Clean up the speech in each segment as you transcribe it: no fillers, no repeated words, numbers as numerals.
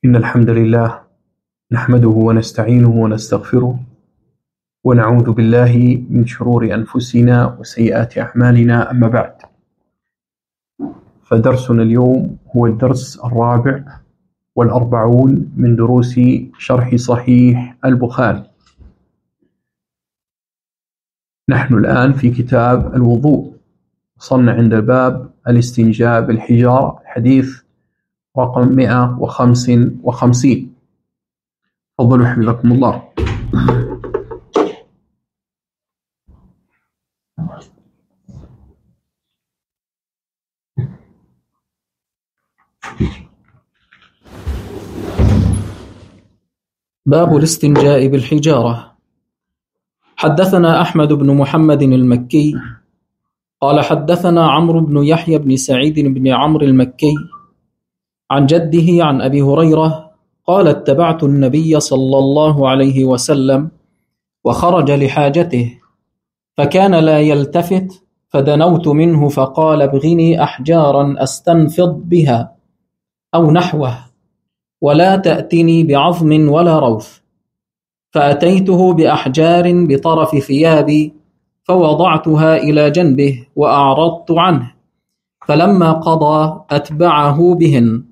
إن الحمد لله نحمده ونستعينه ونستغفره ونعوذ بالله من شرور أنفسنا وسيئات أعمالنا. أما بعد، فدرسنا اليوم هو الدرس 44 من دروس شرح صحيح البخاري. نحن الآن في كتاب الوضوء، وصلنا عند باب الاستنجاء بالحجارة، الحديث رقم 155. تفضلوا حفظكم الله. باب الاستنجاء بالحجارة. حدثنا أحمد بن محمد المكي قال حدثنا عمرو بن يحيى بن سعيد بن عمرو المكي عن جده عن أبي هريرة قال اتبعت النبي صلى الله عليه وسلم وخرج لحاجته فكان لا يلتفت، فدنوت منه فقال ابغني أحجارا أستنفض بها أو نحوه، ولا تأتني بعظم ولا روث. فأتيته بأحجار بطرف ثيابي فوضعتها إلى جنبه وأعرضت عنه، فلما قضى أتبعه بهن.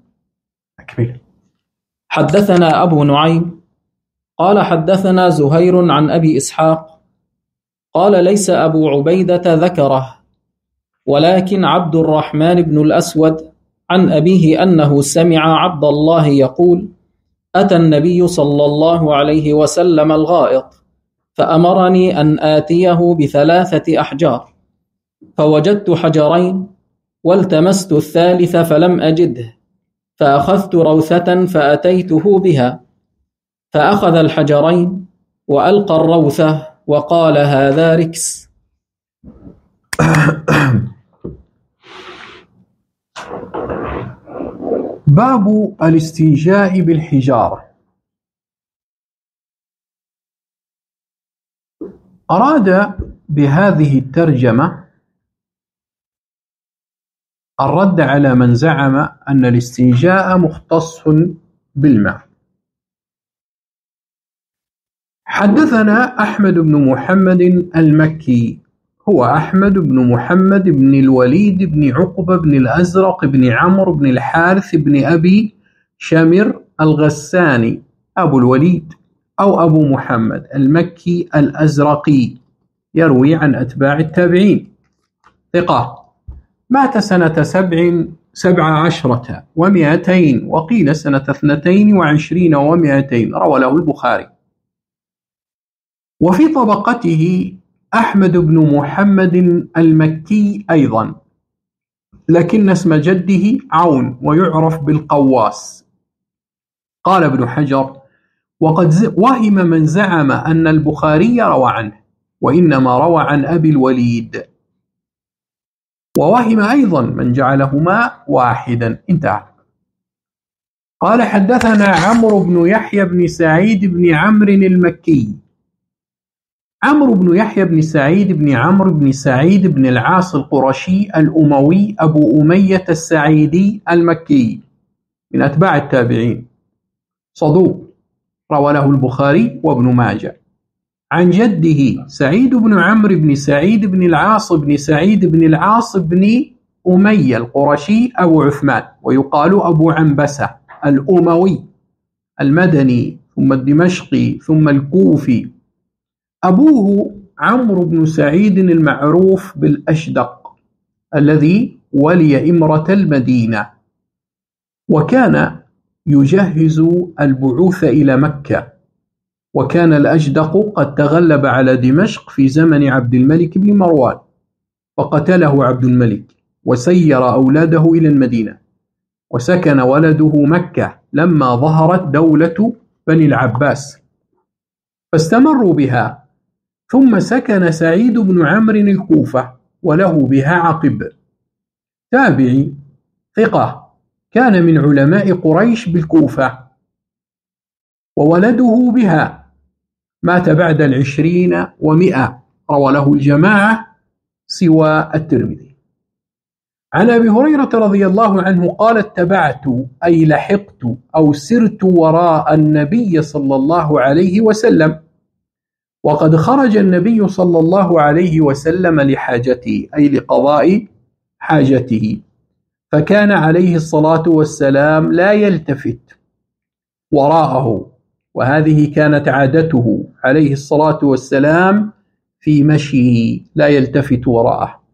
حدثنا أبو نعيم قال حدثنا زهير عن أبي إسحاق قال ليس أبو عبيدة ذكره، ولكن عبد الرحمن بن الأسود عن أبيه أنه سمع عبد الله يقول أتى النبي صلى الله عليه وسلم الغائط فأمرني أن آتيه ب3 أحجار، فوجدت حجرين والتمست الثالث فلم أجده، فأخذت روثة فأتيته بها، فأخذ الحجرين وألقى الروثة وقال هذا ركس. باب الاستنجاء بالحجارة. أراد بهذه الترجمة الرد على من زعم أن الاستنجاء مختص بالماء. حدثنا أحمد بن محمد المكي، هو أحمد بن محمد بن الوليد بن عقبة بن الأزرق بن عمرو بن الحارث بن أبي شامر الغساني أبو الوليد أو أبو محمد المكي الأزرقي، يروي عن أتباع التابعين، ثقة، مات سنة 17 و200 وقيل سنة 22 و200، روى له البخاري. وفي طبقته أحمد بن محمد المكي أيضا، لكن اسم جده عون ويعرف بالقواس. قال ابن حجر وقد وهم من زعم أن البخاري روى عنه، وإنما روى عن أبي الوليد، ووهم أيضا من جعلهما واحدا. انتهى. قال حدثنا عمرو بن يحيى بن سعيد بن عمرو المكي. عمرو بن يحيى بن سعيد بن عمرو بن سعيد بن العاص القرشي الأموي أبو أمية السعيدي المكي، من أتباع التابعين، صدوق، روى له البخاري وابن ماجه. عن جده سعيد بن عمرو بن سعيد بن العاص بن سعيد بن العاص بن أمية القرشي أبو عثمان، ويقال أبو عنبسة الأموي المدني ثم الدمشقي ثم الكوفي. أبوه عمرو بن سعيد المعروف بالأشدق الذي ولي إمرة المدينة، وكان يجهز البعوث إلى مكة، وكان الأشدق قد تغلب على دمشق في زمن عبد الملك بن مروان، فقتله عبد الملك وسير أولاده إلى المدينة، وسكن ولده مكة لما ظهرت دولة بني العباس فاستمروا بها، ثم سكن سعيد بن عمرو الكوفة وله بها عقب، تابعي ثقة، كان من علماء قريش بالكوفة، وولده بها، مات بعد 20 و100، روى له الجماعة سوى الترمذي. عن أبي هريرة رضي الله عنه قال اتبعت أي لحقت أو سرت وراء النبي صلى الله عليه وسلم وقد خرج النبي صلى الله عليه وسلم لحاجته أي لقضاء حاجته، فكان عليه الصلاة والسلام لا يلتفت وراءه، وهذه كانت عادته عليه الصلاة والسلام في مشيه لا يلتفت وراءه.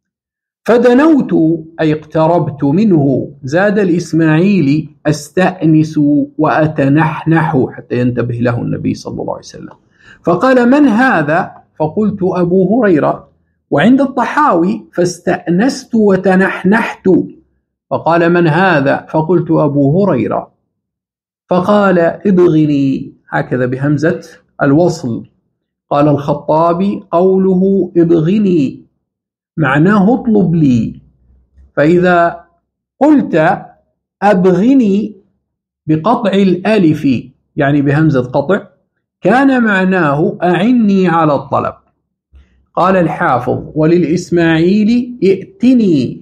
فدنوت أي اقتربت منه، زاد الإسماعيلي أستأنس وأتنحنح حتى ينتبه له النبي صلى الله عليه وسلم، فقال من هذا؟ فقلت أبو هريرة. وعند الطحاوي فاستأنست وتنحنحت، فقال من هذا؟ فقلت أبو هريرة، فقال ابغني، هكذا بهمزة الوصل. قال الخطابي قوله ابغني معناه اطلب لي، فإذا قلت أبغني بقطع الألف يعني بهمزة قطع كان معناه أعني على الطلب. قال الحافظ وللإسماعيلي ائتني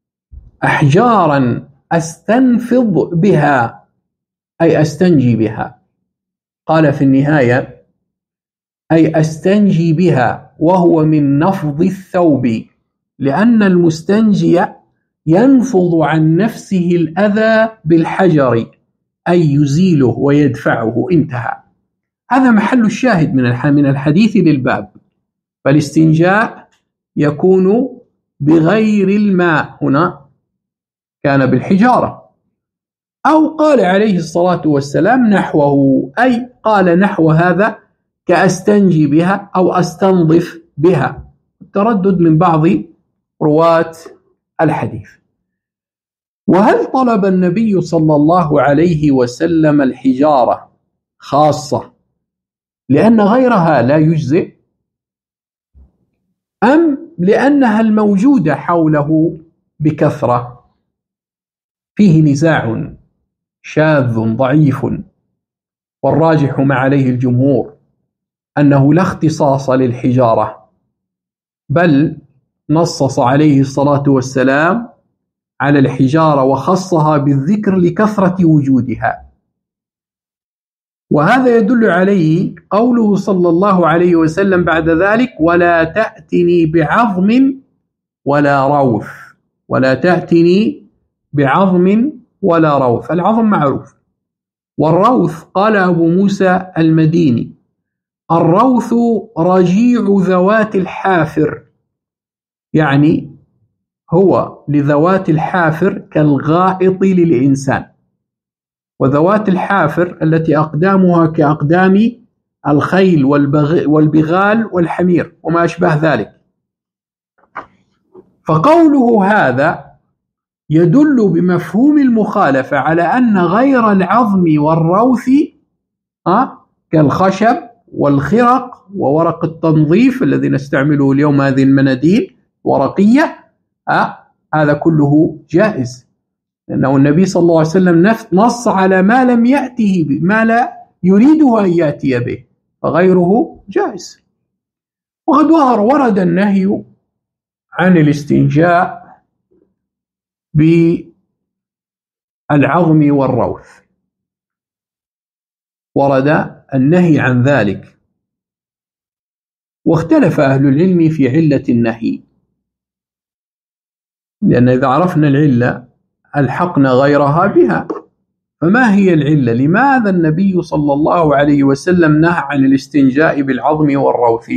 أحجارا أستنفض بها أي أستنجي بها. قال في النهاية أي أستنجي بها، وهو من نفض الثوب، لأن المستنجي ينفض عن نفسه الأذى بالحجر أي يزيله ويدفعه. انتهى. هذا محل الشاهد من الحديث للباب. فالاستنجاء يكون بغير الماء، هنا كان بالحجارة، أو قال عليه الصلاة والسلام نحوه، أي قال نحو هذا كأستنجي بها أو أستنظف بها، التردد من بعض رواة الحديث. وهل طلب النبي صلى الله عليه وسلم الحجارة خاصة لأن غيرها لا يجزئ، أم لأنها الموجودة حوله بكثرة؟ فيه نزاع شاذ ضعيف، والراجح ما عليه الجمهور أنه لا اختصاص للحجارة، بل نصص عليه الصلاة والسلام على الحجارة وخصها بالذكر لكثرة وجودها. وهذا يدل عليه قوله صلى الله عليه وسلم بعد ذلك ولا تأتني بعظم ولا روث، ولا تأتني بعظم ولا روث. العظم معروف، والروث قال أبو موسى المديني الروث رجيع ذوات الحافر، يعني هو لذوات الحافر كالغائط للإنسان، وذوات الحافر التي أقدامها كأقدام الخيل والبغال والحمير وما أشبه ذلك. فقوله هذا يدل بمفهوم المخالفة على أن غير العظم والروث كالخشب والخرق وورق التنظيف الذي نستعمله اليوم، هذه المناديل ورقية، هذا كله جائز، لأنه النبي صلى الله عليه وسلم نص على ما لم يأته به، ما لا يريده أن يأتي به، فغيره جائز. وقد ورد النهي عن الاستنجاء بالعظم والروث، ورد النهي عن ذلك، واختلف أهل العلم في علة النهي، لأن إذا عرفنا العلة ألحقنا غيرها بها. فما هي العلة؟ لماذا النبي صلى الله عليه وسلم نهى عن الاستنجاء بالعظم والروث؟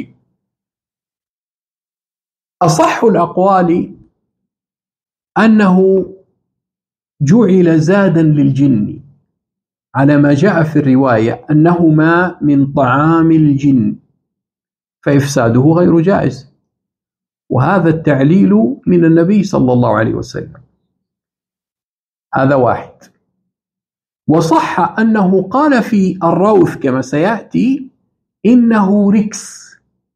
أصح الأقوال أنه جعل زادا للجن، على ما جاء في الرواية أنهما من طعام الجن، فإفساده غير جائز، وهذا التعليل من النبي صلى الله عليه وسلم. هذا واحد. وصح أنه قال في الروث كما سيأتي إنه ركس،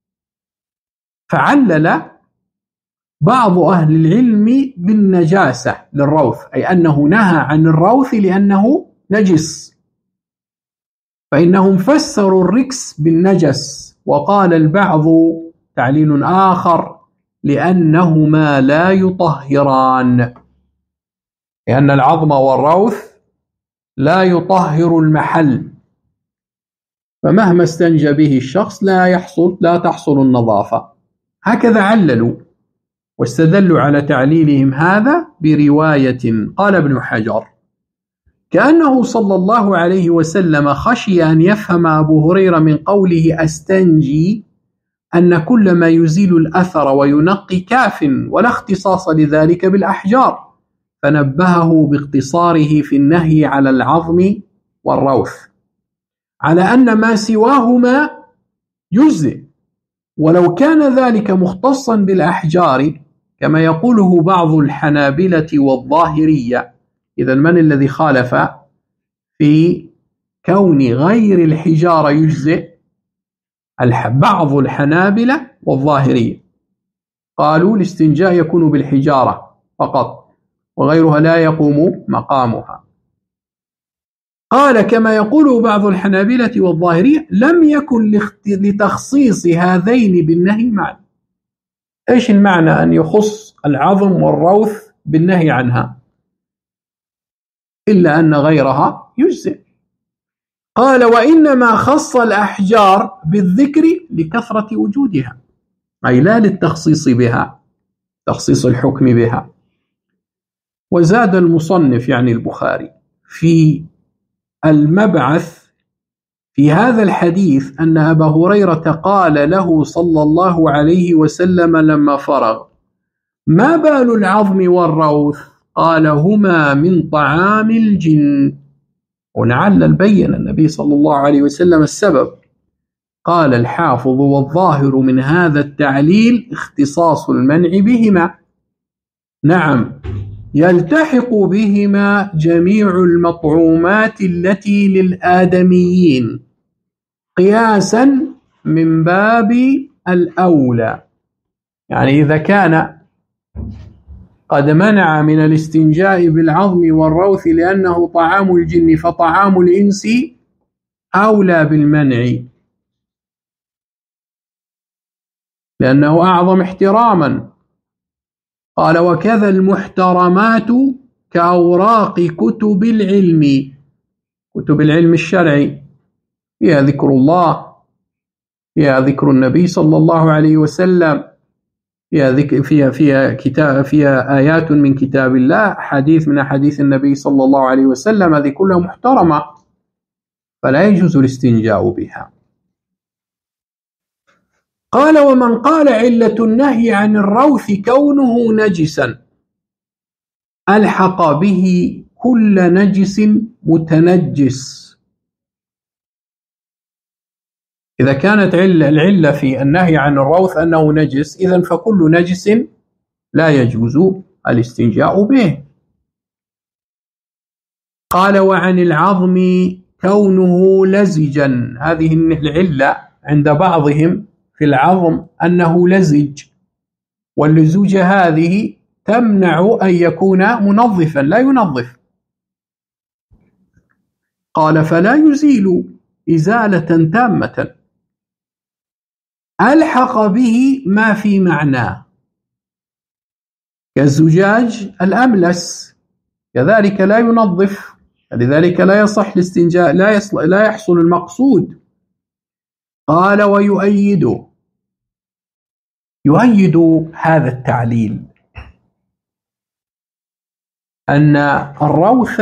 فعلل بعض أهل العلم بالنجاسة للروث، أي أنه نهى عن الروث لأنه نجس، فإنهم فسروا الركس بالنجس. وقال البعض تعليل آخر لأنهما لا يطهران، لأن العظم والروث لا يطهر المحل، فمهما استنجى به الشخص لا تحصل النظافة. هكذا عللوا واستدلوا على تعليلهم هذا برواية. قال ابن حجر: كأنه صلى الله عليه وسلم خشي أن يفهم أبو هريرة من قوله أستنجي أن كل ما يزيل الأثر وينقي كاف، ولا اختصاص لذلك بالأحجار، فنبهه باقتصاره في النهي على العظم والروث على أن ما سواهما يجزئ، ولو كان ذلك مختصا بالأحجار كما يقوله بعض الحنابلة والظاهرية. إذا من الذي خالف في كون غير الحجارة يجزئ؟ بعض الحنابلة والظاهرية قالوا الاستنجاء يكون بالحجارة فقط وغيرها لا يقوم مقامها. قال كما يقول بعض الحنابلة والظاهرية لم يكن لتخصيص هذين بالنهي معنى. إيش المعنى أن يخص العظم والروث بالنهي عنها إلا أن غيرها يجزئ؟ قال وإنما خص الأحجار بالذكر لكثرة وجودها، أي لا للتخصيص بها، تخصيص الحكم بها. وزاد المصنف يعني البخاري في المبعث في هذا الحديث أن أبا هريرة قال له صلى الله عليه وسلم لما فرغ: ما بال العظم والروث؟ قال: هما من طعام الجن. ولعل بين النبي صلى الله عليه وسلم السبب. قال الحافظ: والظاهر من هذا التعليل اختصاص المنع بهما. نعم، يلتحق بهما جميع المطعومات التي للآدميين قياسا من باب الأولى. يعني إذا كان قد منع من الاستنجاء بالعظم والروث لأنه طعام الجن، فطعام الإنس أولى بالمنع لأنه أعظم احتراما. قال: وكذا المحترمات كأوراق كتب العلم، كتب العلم الشرعي، فيها ذكر الله، فيها ذكر النبي صلى الله عليه وسلم، فيها آيات من كتاب الله، حديث من أحاديث النبي صلى الله عليه وسلم، هذه كلها محترمة فلا يجوز الاستنجاء بها. قال: ومن قال علة النهي عن الروث كونه نجسا ألحق به كل نجس متنجس. إذا كانت العلة في النهي عن الروث أنه نجس، إذن فكل نجس لا يجوز الاستنجاء به. قال: وعن العظم كونه لزجا، هذه العلة عند بعضهم في العظم أنه لزج، واللزوجة هذه تمنع أن يكون منظفا، لا ينظف. قال: فلا يزيل إزالة تامة، ألحق به ما في معناه كالزجاج الأملس، كذلك لا ينظف، لذلك لا يصح الاستنجاء، لا يحصل المقصود. قال: يؤيد هذا التعليل أن الروث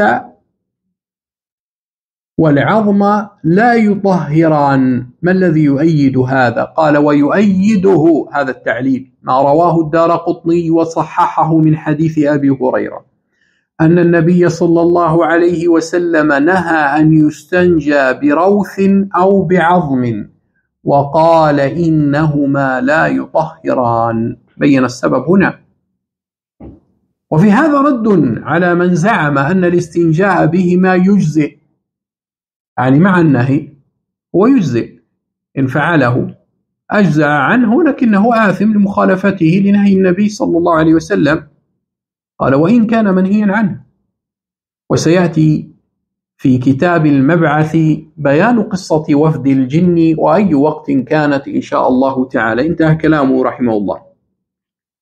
والعظم لا يطهران. ما الذي يؤيد هذا؟ قال: ويؤيده هذا التعليل ما رواه الدارقطني وصححه من حديث أبي هريرة أن النبي صلى الله عليه وسلم نهى أن يستنجى بروث أو بعظم، وقال: إنهما لا يطهران. بين السبب هنا. وفي هذا رد على من زعم أن الاستنجاء بهما يجزئ، يعني مع النهي هو يجزئ، إن فعله أجزأ عنه لكنه آثم لمخالفته لنهي النبي صلى الله عليه وسلم. قال: وإن كان منهيا عنه. وسيأتي في كتاب المبعث بيان قصة وفد الجن وأي وقت كانت إن شاء الله تعالى. انتهى كلامه رحمه الله.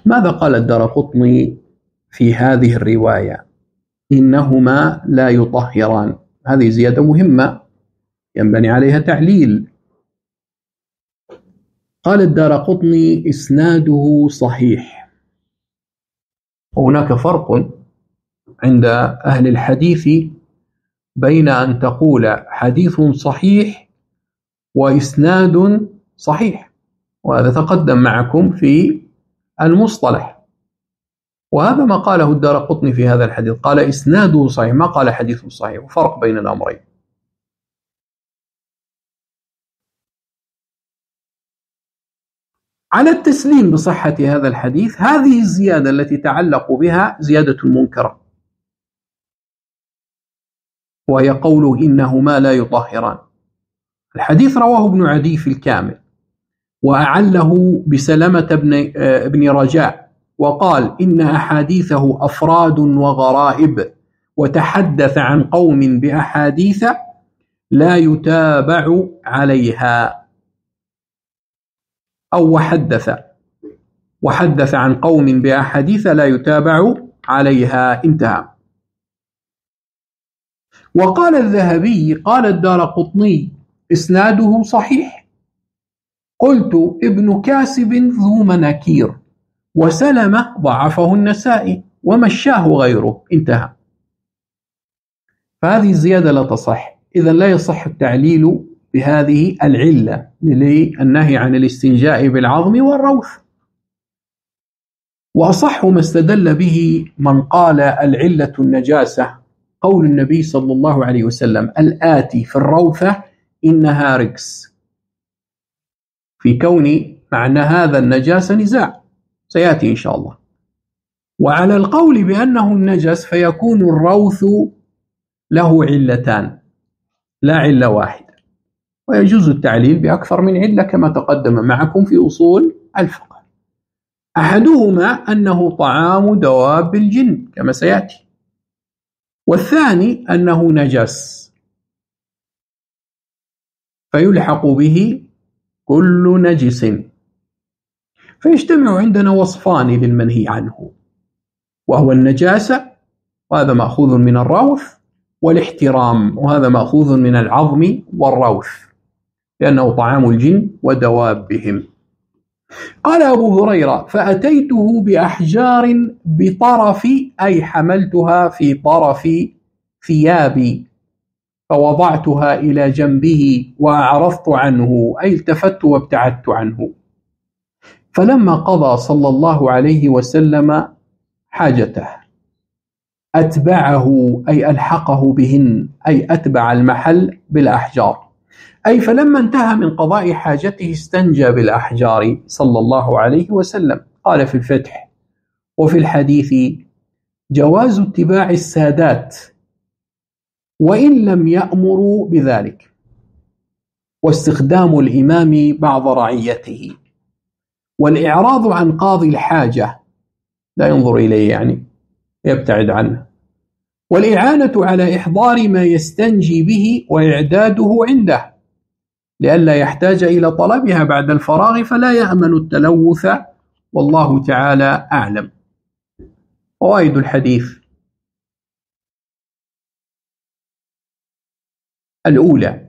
ماذا قال الدارقطني في هذه الرواية؟ إنهما لا يطهران. هذه زيادة مهمة ينبني عليها تعليل. قال الدارقطني إسناده صحيح. وهناك فرق عند أهل الحديث بين أن تقول حديث صحيح وإسناد صحيح، وهذا تقدم معكم في المصطلح، وهذا ما قاله الدارقطني في هذا الحديث، قال إسناده صحيح، ما قال حديث صحيح، وفرق بين الأمرين. على التسليم بصحة هذا الحديث، هذه الزيادة التي تعلق بها زيادة منكرة، وهي قوله إنهما لا يطهران. الحديث رواه ابن عدي في الكامل، وأعله بسلمة بن رجاء، وقال إن أحاديثه أفراد وغرائب، وتحدث عن قوم بأحاديث لا يتابع عليها، أو وحدث عن قوم بأحاديث لا يتابع عليها، انتهى. وقال الذهبي قال الدارقطني إسناده صحيح. قلت ابن كاسب ذو مناكير، وسلمة ضعفه النسائي ومشاه غيره، انتهى. فهذه الزيادة لا تصح، إذن لا يصح التعليل بهذه العلة للنهي عن الاستنجاء بالعظم والروث. وأصح ما استدل به من قال العلة النجاسة قول النبي صلى الله عليه وسلم الآتي في الروثة إنها رجس، في كون معنى هذا النجاسة نزاع سيأتي إن شاء الله. وعلى القول بأنه النجس فيكون الروث له علتان لا علة واحدة، ويجوز التعليل بأكثر من علة كما تقدم معكم في أصول الفقه. أحدهما أنه طعام دواب الجن كما سيأتي، والثاني أنه نجس فيلحق به كل نجس، فيجتمع عندنا وصفان للمنهي عنه، وهو النجاسة وهذا مأخوذ من الروث، والاحترام وهذا مأخوذ من العظم والروث لأنه طعام الجن ودوابهم. قال أبو هريرة فأتيته بأحجار بطرف، أي حملتها في طرف ثيابي فوضعتها إلى جنبه وأعرضت عنه، أي التفت وابتعدت عنه. فلما قضى صلى الله عليه وسلم حاجته أتبعه، أي ألحقه بهن، أي أتبع المحل بالأحجار، أي فلما انتهى من قضاء حاجته استنجى بالأحجار صلى الله عليه وسلم. قال في الفتح وفي الحديث جواز اتباع السادات وإن لم يأمروا بذلك، واستخدام الإمام بعض رعيته، والإعراض عن قاضي الحاجة لا ينظر إليه يعني يبتعد عنه، والإعانة على إحضار ما يستنجي به وإعداده عنده لئلا يحتاج إلى طلبها بعد الفراغ فلا يأمن التلوث، والله تعالى أعلم. فوائد الحديث: الأولى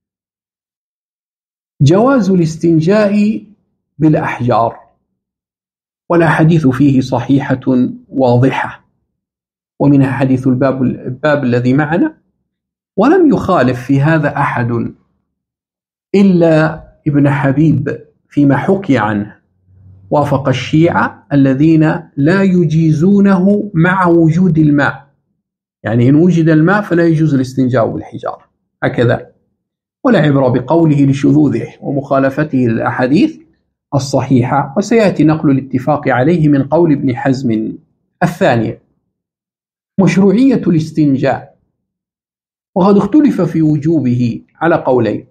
جواز الاستنجاء بالأحجار، والأحاديث فيه صحيحة واضحة، ومنها حديث الباب الذي معنا، ولم يخالف في هذا أحد إلا ابن حبيب فيما حكي عنه، وافق الشيعة الذين لا يجيزونه مع وجود الماء، يعني إن وجد الماء فلا يجوز الاستنجاء بالحجارة هكذا، ولا عبرة بقوله لشذوذه ومخالفته للأحاديث الصحيحة، وسيأتي نقل الاتفاق عليه من قول ابن حزم. الثانية مشروعية الاستنجاء، وقد اختلف في وجوبه على قولين،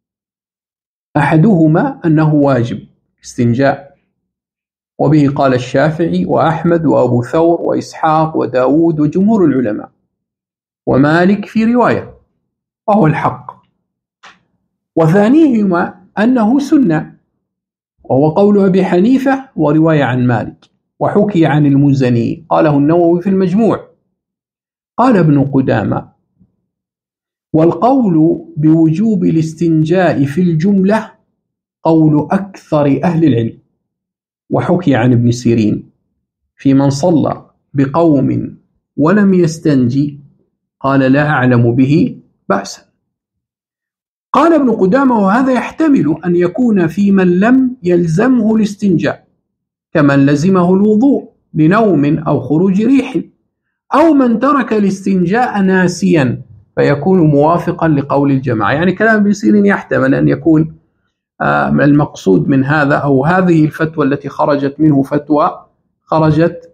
أحدهما أنه واجب استنجاء، وبه قال الشافعي وأحمد وأبو ثور وإسحاق وداود وجمهور العلماء، ومالك في رواية وهو الحق. وثانيهما أنه سنة، وهو قول أبي حنيفة ورواية عن مالك، وحكي عن المزني، قاله النووي في المجموع. قال ابن قدامة: والقول بوجوب الاستنجاء في الجملة قول أكثر أهل العلم. وحكي عن ابن سيرين في من صلى بقوم ولم يستنجي قال: لا أعلم به بأسا. قال ابن قدامة: وهذا يحتمل أن يكون في من لم يلزمه الاستنجاء، كمن لزمه الوضوء لنوم أو خروج ريح، أو من ترك الاستنجاء ناسيا فيكون موافقا لقول الجماعة. يعني كلام ابن سيرين يحتمل أن يكون المقصود من هذا، أو هذه الفتوى التي خرجت منه فتوى خرجت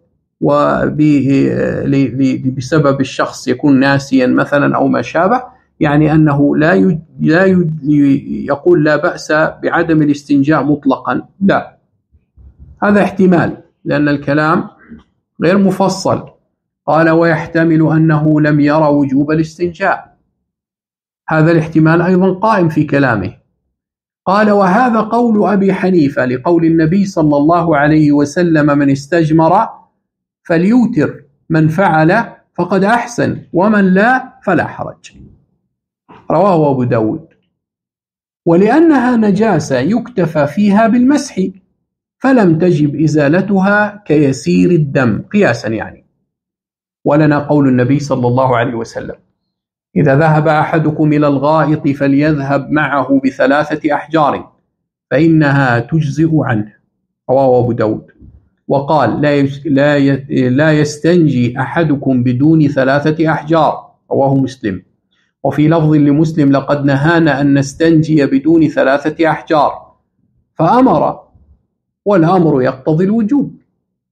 بسبب الشخص يكون ناسيا مثلا أو ما شابه، يعني أنه لا يقول لا بأس بعدم الاستنجاء مطلقا، لا، هذا احتمال لأن الكلام غير مفصل. قال: ويحتمل أنه لم يرى وجوب الاستنجاء، هذا الاحتمال أيضا قائم في كلامه. قال: وهذا قول أبي حنيفة لقول النبي صلى الله عليه وسلم: من استجمر فليوتر، من فعل فقد أحسن، ومن لا فلا حرج. رواه أبو داود. ولأنها نجاسة يكتفى فيها بالمسح، فلم تجب إزالتها كيسير الدم قياسا يعني. ولنا قول النبي صلى الله عليه وسلم: إذا ذهب أحدكم إلى الغائط فليذهب معه ب3 أحجار فإنها تجزئ عنه. رواه أبو داود. وقال: لا يستنجي أحدكم بدون 3 أحجار. رواه مسلم. وفي لفظ لمسلم: لقد نهانا أن نستنجي بدون 3 أحجار، فأمر، والأمر يقتضي الوجوب.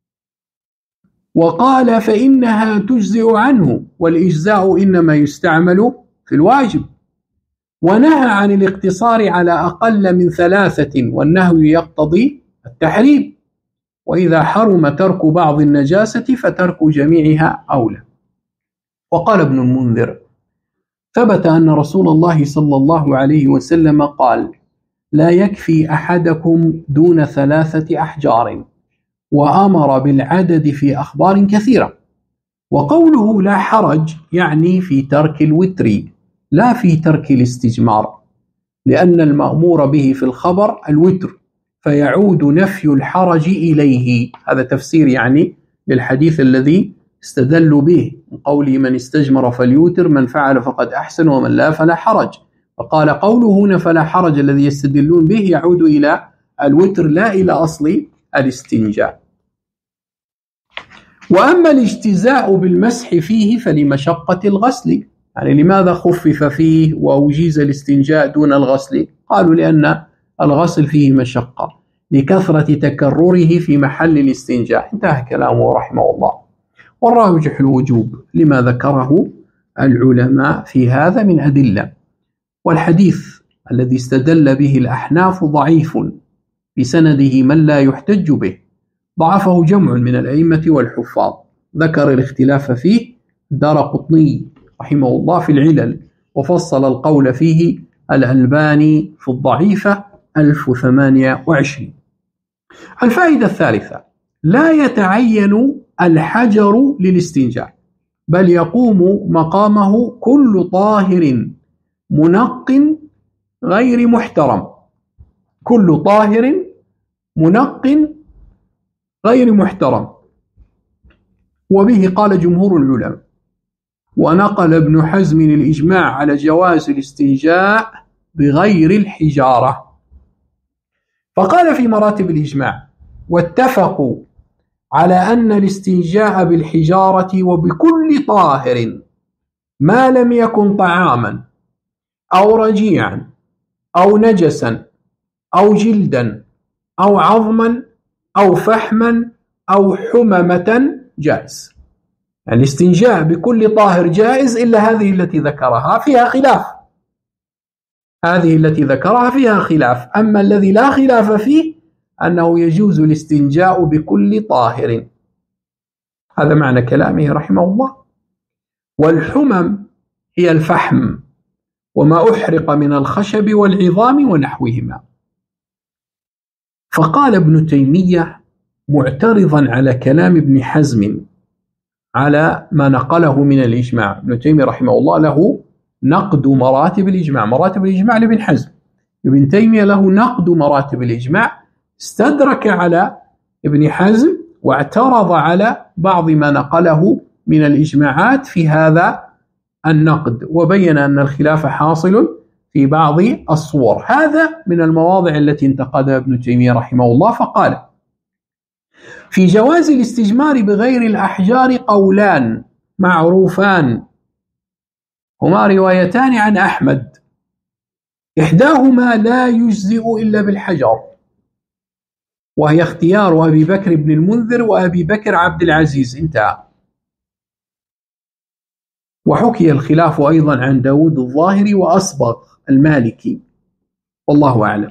وقال: فإنها تجزئ عنه، والإجزاء إنما يستعمل في الواجب. ونهى عن الاقتصار على أقل من 3، والنهي يقتضي التحريم. وإذا حرم ترك بعض النجاسة فترك جميعها أولى. وقال ابن المنذر: ثبت أن رسول الله صلى الله عليه وسلم قال: لا يكفي أحدكم دون 3 أحجار، وأمر بالعدد في أخبار كثيرة. وقوله لا حرج يعني في ترك الوتر لا في ترك الاستجمار، لأن المأمور به في الخبر الوتر، فيعود نفي الحرج إليه. هذا تفسير يعني للحديث الذي استدلوا به من قوله: من استجمر فليوتر، من فعل فقد أحسن، ومن لا فلا حرج. فقال قوله هنا فلا حرج الذي يستدلون به يعود إلى الوتر لا إلى أصل الاستنجاء. وأما الاجتزاء بالمسح فيه فلمشقة الغسل. يعني لماذا خفف فيه وأجيز الاستنجاء دون الغسل؟ قالوا: لأن الغسل فيه مشقة لكثرة تكرره في محل الاستنجاء. انتهى كلامه رحمه الله. والراجح الوجوب لما ذكره العلماء في هذا من أدلة. والحديث الذي استدل به الأحناف ضعيف بسنده من لا يحتج به، ضعفه جمع من الأئمة والحفاظ. ذكر الاختلاف فيه الدارقطني رحمه الله في العلل، وفصل القول فيه الألباني في الضعيفة 1028. الفائدة الثالثة: لا يتعين الحجر للاستنجاء، بل يقوم مقامه كل طاهر منق غير محترم. كل طاهر منق غير محترم. وبه قال جمهور العلماء. ونقل ابن حزم الإجماع على جواز الاستنجاء بغير الحجارة. فقال في مراتب الإجماع: واتفقوا على أن الاستنجاء بالحجارة وبكل طاهر ما لم يكن طعاما أو رجيعا أو نجسا أو جلدا أو عظما أو فحما أو حممة جائز. يعني الاستنجاء بكل طاهر جائز إلا هذه التي ذكرها فيها خلاف. هذه التي ذكرها فيها خلاف. أما الذي لا خلاف فيه أنه يجوز الاستنجاء بكل طاهر. هذا معنى كلامه رحمه الله. والحمم هي الفحم وما أحرق من الخشب والعظام ونحوهما. فقال ابن تيمية: معترضا على كلام ابن حزم على ما نقله من الإجماع. ابن تيمية رحمه الله له نقد مراتب الإجماع، مراتب الإجماع لابن حزم، ابن تيمية له نقد مراتب الإجماع، استدرك على ابن حزم واعترض على بعض ما نقله من الإجماعات في هذا النقد، وبين أن الخلاف حاصل في بعض الصور. هذا من المواضع التي انتقدها ابن تيمية رحمه الله، فقال: في جواز الاستجمار بغير الأحجار قولان معروفان هما روايتان عن أحمد، إحداهما لا يجزئ إلا بالحجر، وهي اختيار أبي بكر بن المنذر وأبي بكر عبد العزيز، انتهى. وحكي الخلاف أيضا عن داود الظاهري وأصبغ المالكي، والله أعلم.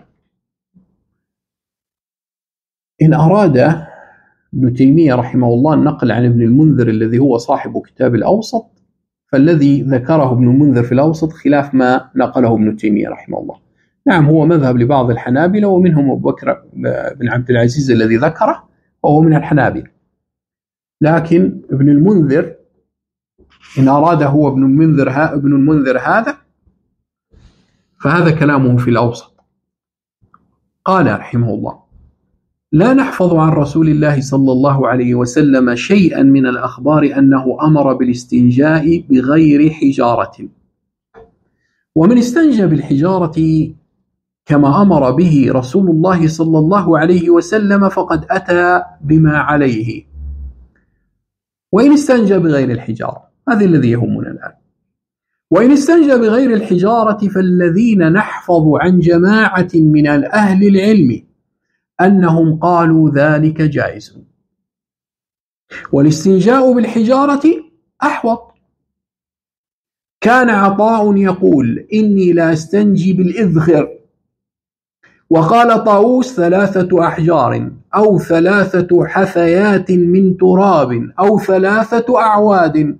إن أراد ابن تيمية رحمه الله النقل عن ابن المنذر الذي هو صاحب كتاب الأوسط، فالذي ذكره ابن المنذر في الأوسط خلاف ما نقله ابن تيمية رحمه الله. نعم، هو مذهب لبعض الحنابلة، ومنهم أبو بكر بن عبد العزيز الذي ذكره وهو من الحنابلة، لكن ابن المنذر إن أراد هو ابن المنذر هذا فهذا كلامه في الأوسط. قال رحمه الله: لا نحفظ عن رسول الله صلى الله عليه وسلم شيئا من الأخبار أنه أمر بالاستنجاء بغير حجارة، ومن استنجى بالحجارة كما أمر به رسول الله صلى الله عليه وسلم فقد أتى بما عليه. وإن استنجى بغير الحجارة، هذا الذي يهمنا الآن، وإن استنجى بغير الحجارة فالذين نحفظ عن جماعة من الأهل العلم أنهم قالوا ذلك جائز، والاستنجاء بالحجارة أحوط. كان عطاء يقول: إني لا أستنجي بالإذخر، وقال طاووس: 3 أحجار أو 3 حثيات من تراب أو 3 أعواد،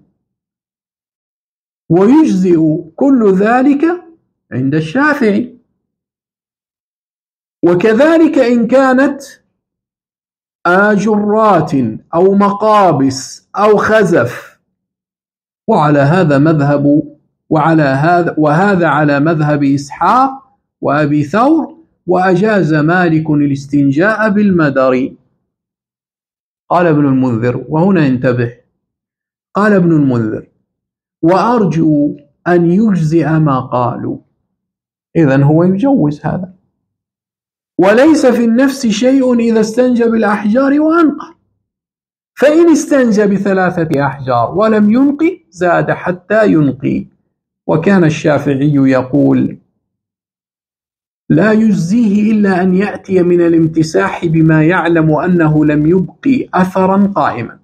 ويجزئ كل ذلك عند الشافعي. وكذلك إن كانت آجرات أو مقابس أو خزف، وهذا على مذهب إسحاق وأبي ثور، وأجاز مالك الاستنجاء بالمدر. قال ابن المنذر، وهنا انتبه، قال ابن المنذر: وأرجو أن يجزئ ما قالوا. إذن هو يجوز هذا، وليس في النفس شيء إذا استنجى بالأحجار وأنقى، فإن استنجى ب3 أحجار ولم ينقي زاد حتى ينقي. وكان الشافعي يقول: لا يجزيه إلا أن يأتي من الامتساح بما يعلم أنه لم يبقي أثرا قائما،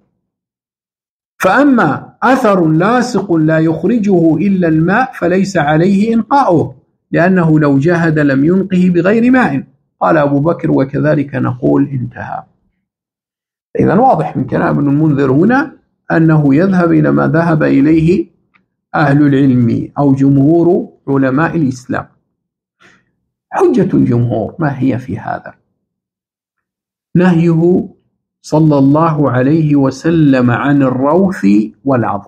فأما أثر لاصق لا يخرجه إلا الماء فليس عليه إنقاؤه، لأنه لو جاهد لم ينقه بغير ماء. قال أبو بكر: وكذلك نقول، انتهى. إذن واضح من كلام ابن المنذر هنا أنه يذهب إلى ما ذهب إليه أهل العلم أو جمهور علماء الإسلام. حجة الجمهور ما هي في هذا؟ نهيه صلى الله عليه وسلم عن الروث والعظم،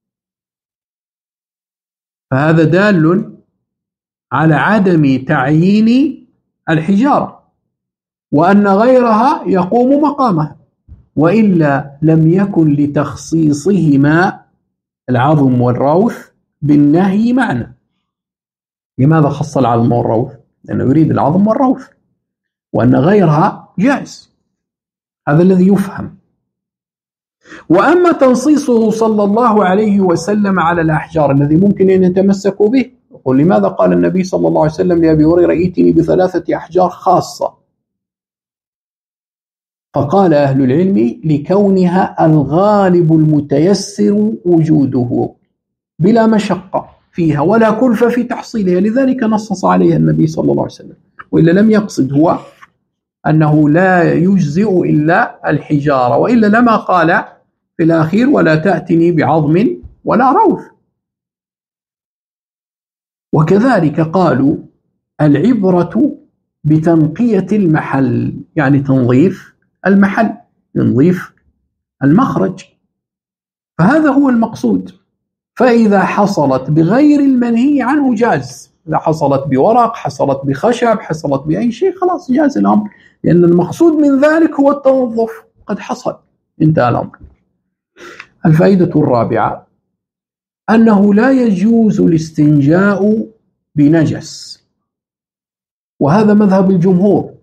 فهذا دال على عدم تعيين الحجارة، وأن غيرها يقوم مقامها، وإلا لم يكن لتخصيصهما العظم والروث بالنهي معنى. لماذا خص العظم والروث؟ لأنه يريد العظم والروث، وأن غيرها جائز، هذا الذي يفهم. وأما تنصيصه صلى الله عليه وسلم على الأحجار الذي ممكن أن يتمسكوا به، يقول: لماذا قال النبي صلى الله عليه وسلم لأبي هريرة: ائتني ب3 أحجار خاصة؟ فقال أهل العلم: لكونها الغالب المتيسر وجوده بلا مشقة فيها ولا كلفة في تحصيلها، لذلك نصص عليها النبي صلى الله عليه وسلم، وإلا لم يقصد هو أنه لا يجزئ إلا الحجارة، وإلا لما قال في الأخير: ولا تأتني بعظم ولا روث. وكذلك قالوا: العبرة بتنقية المحل، يعني تنظيف المحل، نضيف المخرج. فهذا هو المقصود. فإذا حصلت بغير المنهي عنه جاز، إذا حصلت بورق، حصلت بخشب، حصلت بأي شيء، خلاص جاز الأمر، لأن المقصود من ذلك هو التنظف، قد حصل، انتهى الأمر. الفائدة الرابعة أنه لا يجوز الاستنجاء بنجس، وهذا مذهب الجمهور.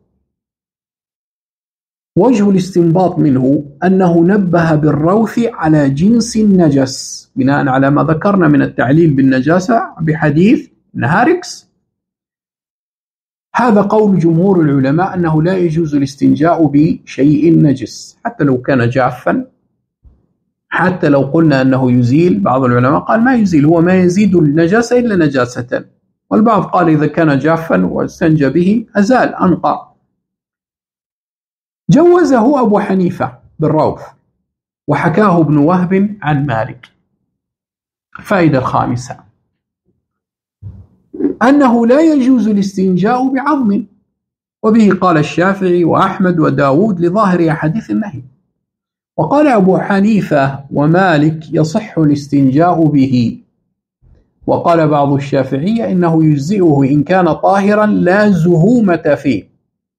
وجه الاستنباط منه أنه نبه بالروث على جنس النجس بناء على ما ذكرنا من التعليل بالنجاسة بحديث نهاركس. هذا قول جمهور العلماء أنه لا يجوز الاستنجاء بشيء نجس حتى لو كان جافا، حتى لو قلنا أنه يزيل. بعض العلماء قال ما يزيل، هو ما يزيد النجاسة إلا نجاسة، والبعض قال إذا كان جافا واستنجى به أزال أنقى. جوزه أبو حنيفة بالروث، وحكاه ابن وهب عن مالك. الفائدة الخامسة أنه لا يجوز الاستنجاء بعظم، وبه قال الشافعي وأحمد وداود لظاهر أحاديث النهي. وقال أبو حنيفة ومالك يصح الاستنجاء به. وقال بعض الشافعية إنه يجزئه إن كان طاهرا لا زهومة فيه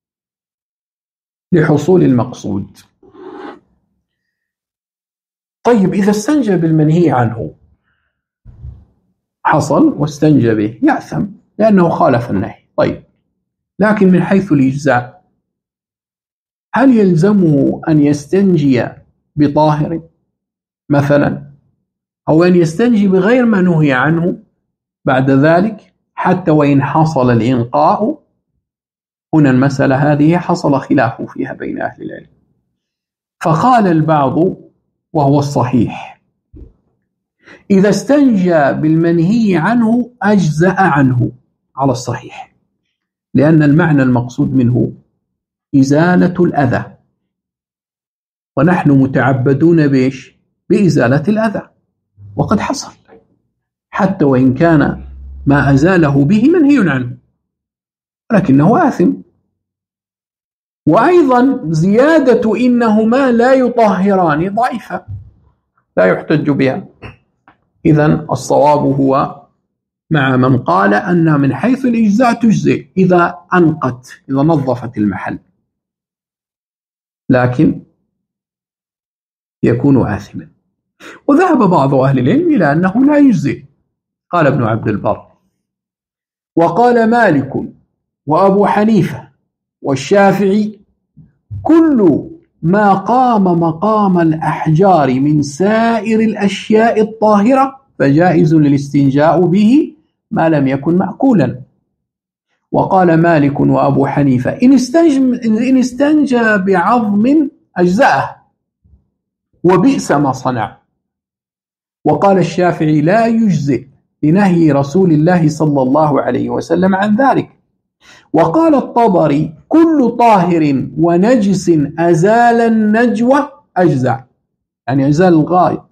لحصول المقصود. طيب إذا استنجى بالمنهي عنه، حصل واستنجى به، يأثم لأنه خالف النهي. طيب لكن من حيث الإجزاء، هل يلزمه أن يستنجي بطاهر مثلا، أو أن يستنجي بغير ما نهي عنه بعد ذلك حتى وإن حصل الإنقاء؟ هنا المسألة هذه حصل خلاف فيها بين أهل العلم. فقال البعض وهو الصحيح إذا استنجى بالمنهي عنه أجزأ عنه على الصحيح، لأن المعنى المقصود منه إزالة الأذى، ونحن متعبدون بإيش؟ بإزالة الأذى، وقد حصل حتى وإن كان ما أزاله به منهي عنه، لكنه آثم. وأيضا زيادة إنهما لا يطهران ضعيفة لا يحتج بها. إذن الصواب هو مع من قال أن من حيث الإجزاء تجزئ إذا أنقت، إذا نظفت المحل، لكن يكون آثما. وذهب بعض أهل العلم إلى أنه لا يجزئ، قال ابن عبد البر وقال مالك وأبو حنيفة والشافعي كل ما قام مقام الأحجار من سائر الأشياء الطاهرة فجائز للاستنجاء به ما لم يكن مأكولا. وقال مالك وأبو حنيفة إن استنجى بعظم أجزأه وبئس ما صنع. وقال الشافعي لا يجزئ لنهي رسول الله صلى الله عليه وسلم عن ذلك. وقال الطبري كل طاهر ونجس أزال النجوى أجزع، يعني أزال الغائط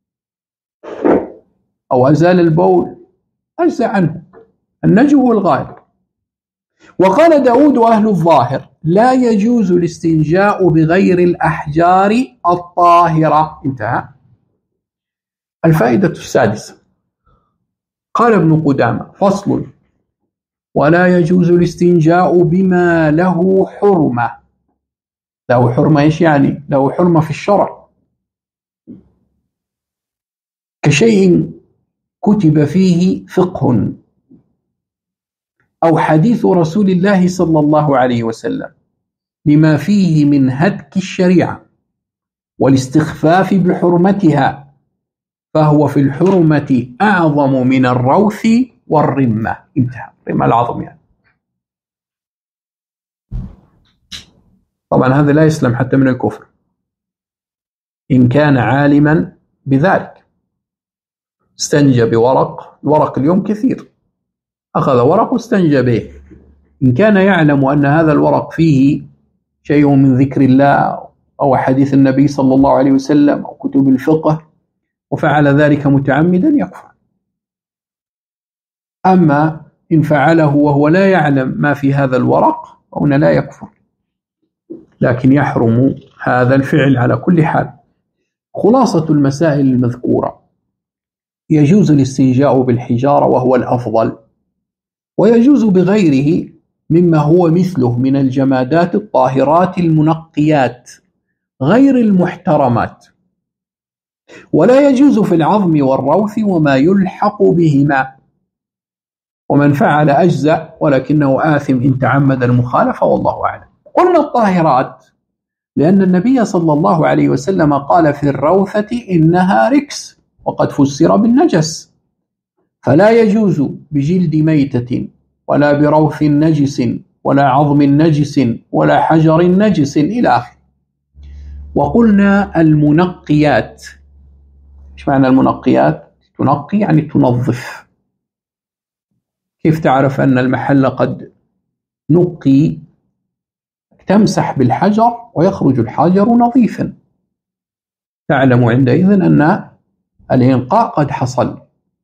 أو أزال البول أجزع عنه، النجو والغائط. وقال داود أهل الظاهر لا يجوز الاستنجاء بغير الأحجار الطاهرة. انتهى. الفائدة السادسة قال ابن قدامة فصل ولا يجوز الاستنجاء بما له حرمة. له حرمة إيش يعني؟ له حرمة في الشرع، كشيء كتب فيه فقه أو حديث رسول الله صلى الله عليه وسلم لما فيه من هتك الشريعة والاستخفاف بحرمتها، فهو في الحرمة أعظم من الروث والرمة. انتهى. الرمة العظم يعني. طبعا هذا لا يسلم حتى من الكفر إن كان عالما بذلك. استنجى بورق، الورق اليوم كثير، أخذ ورق واستنجى به، إن كان يعلم أن هذا الورق فيه شيء من ذكر الله أو حديث النبي صلى الله عليه وسلم أو كتب الفقه وفعل ذلك متعمدا يكفر. أما إن فعله وهو لا يعلم ما في هذا الورق فهنا لا يكفر، لكن يحرم هذا الفعل على كل حال. خلاصة المسائل المذكورة: يجوز الاستنجاء بالحجارة وهو الأفضل، ويجوز بغيره مما هو مثله من الجمادات الطاهرات المنقيات غير المحترمات، ولا يجوز في العظم والروث وما يلحق بهما، ومن فعل أجزأ ولكنه آثم إن تعمد المخالفة، والله أعلم. قلنا الطاهرات لأن النبي صلى الله عليه وسلم قال في الروثة إنها ركس، وقد فسر بالنجس، فلا يجوز بجلد ميتة ولا بروث نجس ولا عظم نجس ولا حجر نجس إلى آخره. وقلنا المنقيات. إيش معنى المنقيات؟ تنقي يعني تنظف. كيف تعرف أن المحل قد نقي؟ تمسح بالحجر ويخرج الحجر نظيفا، تعلم عندئذ أن الإنقاء قد حصل.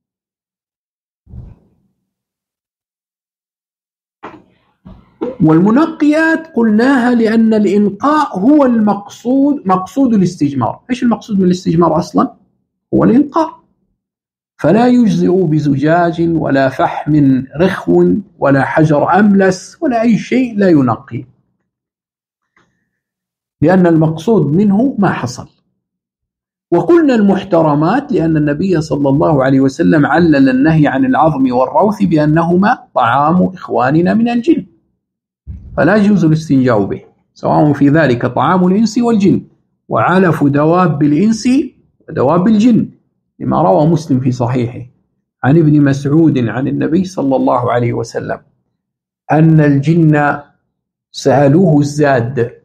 والمنقيات قلناها لأن الإنقاء هو مقصود الاستجمار. إيش المقصود من الاستجمار أصلا؟ هو الإنقاء، فلا يجزئ بزجاج ولا فحم رخو ولا حجر أملس ولا أي شيء لا ينقي، لأن المقصود منه ما حصل. وقلنا المحترمات لأن النبي صلى الله عليه وسلم علل النهي عن العظم والروث بأنهما طعام إخواننا من الجن، فلا يجوز الاستنجاء به، سواء في ذلك طعام الإنس والجن وعلف دواب الإنس ودواب الجن، لما روى مسلم في صحيحه عن ابن مسعود عن النبي صلى الله عليه وسلم أن الجن سألوه الزاد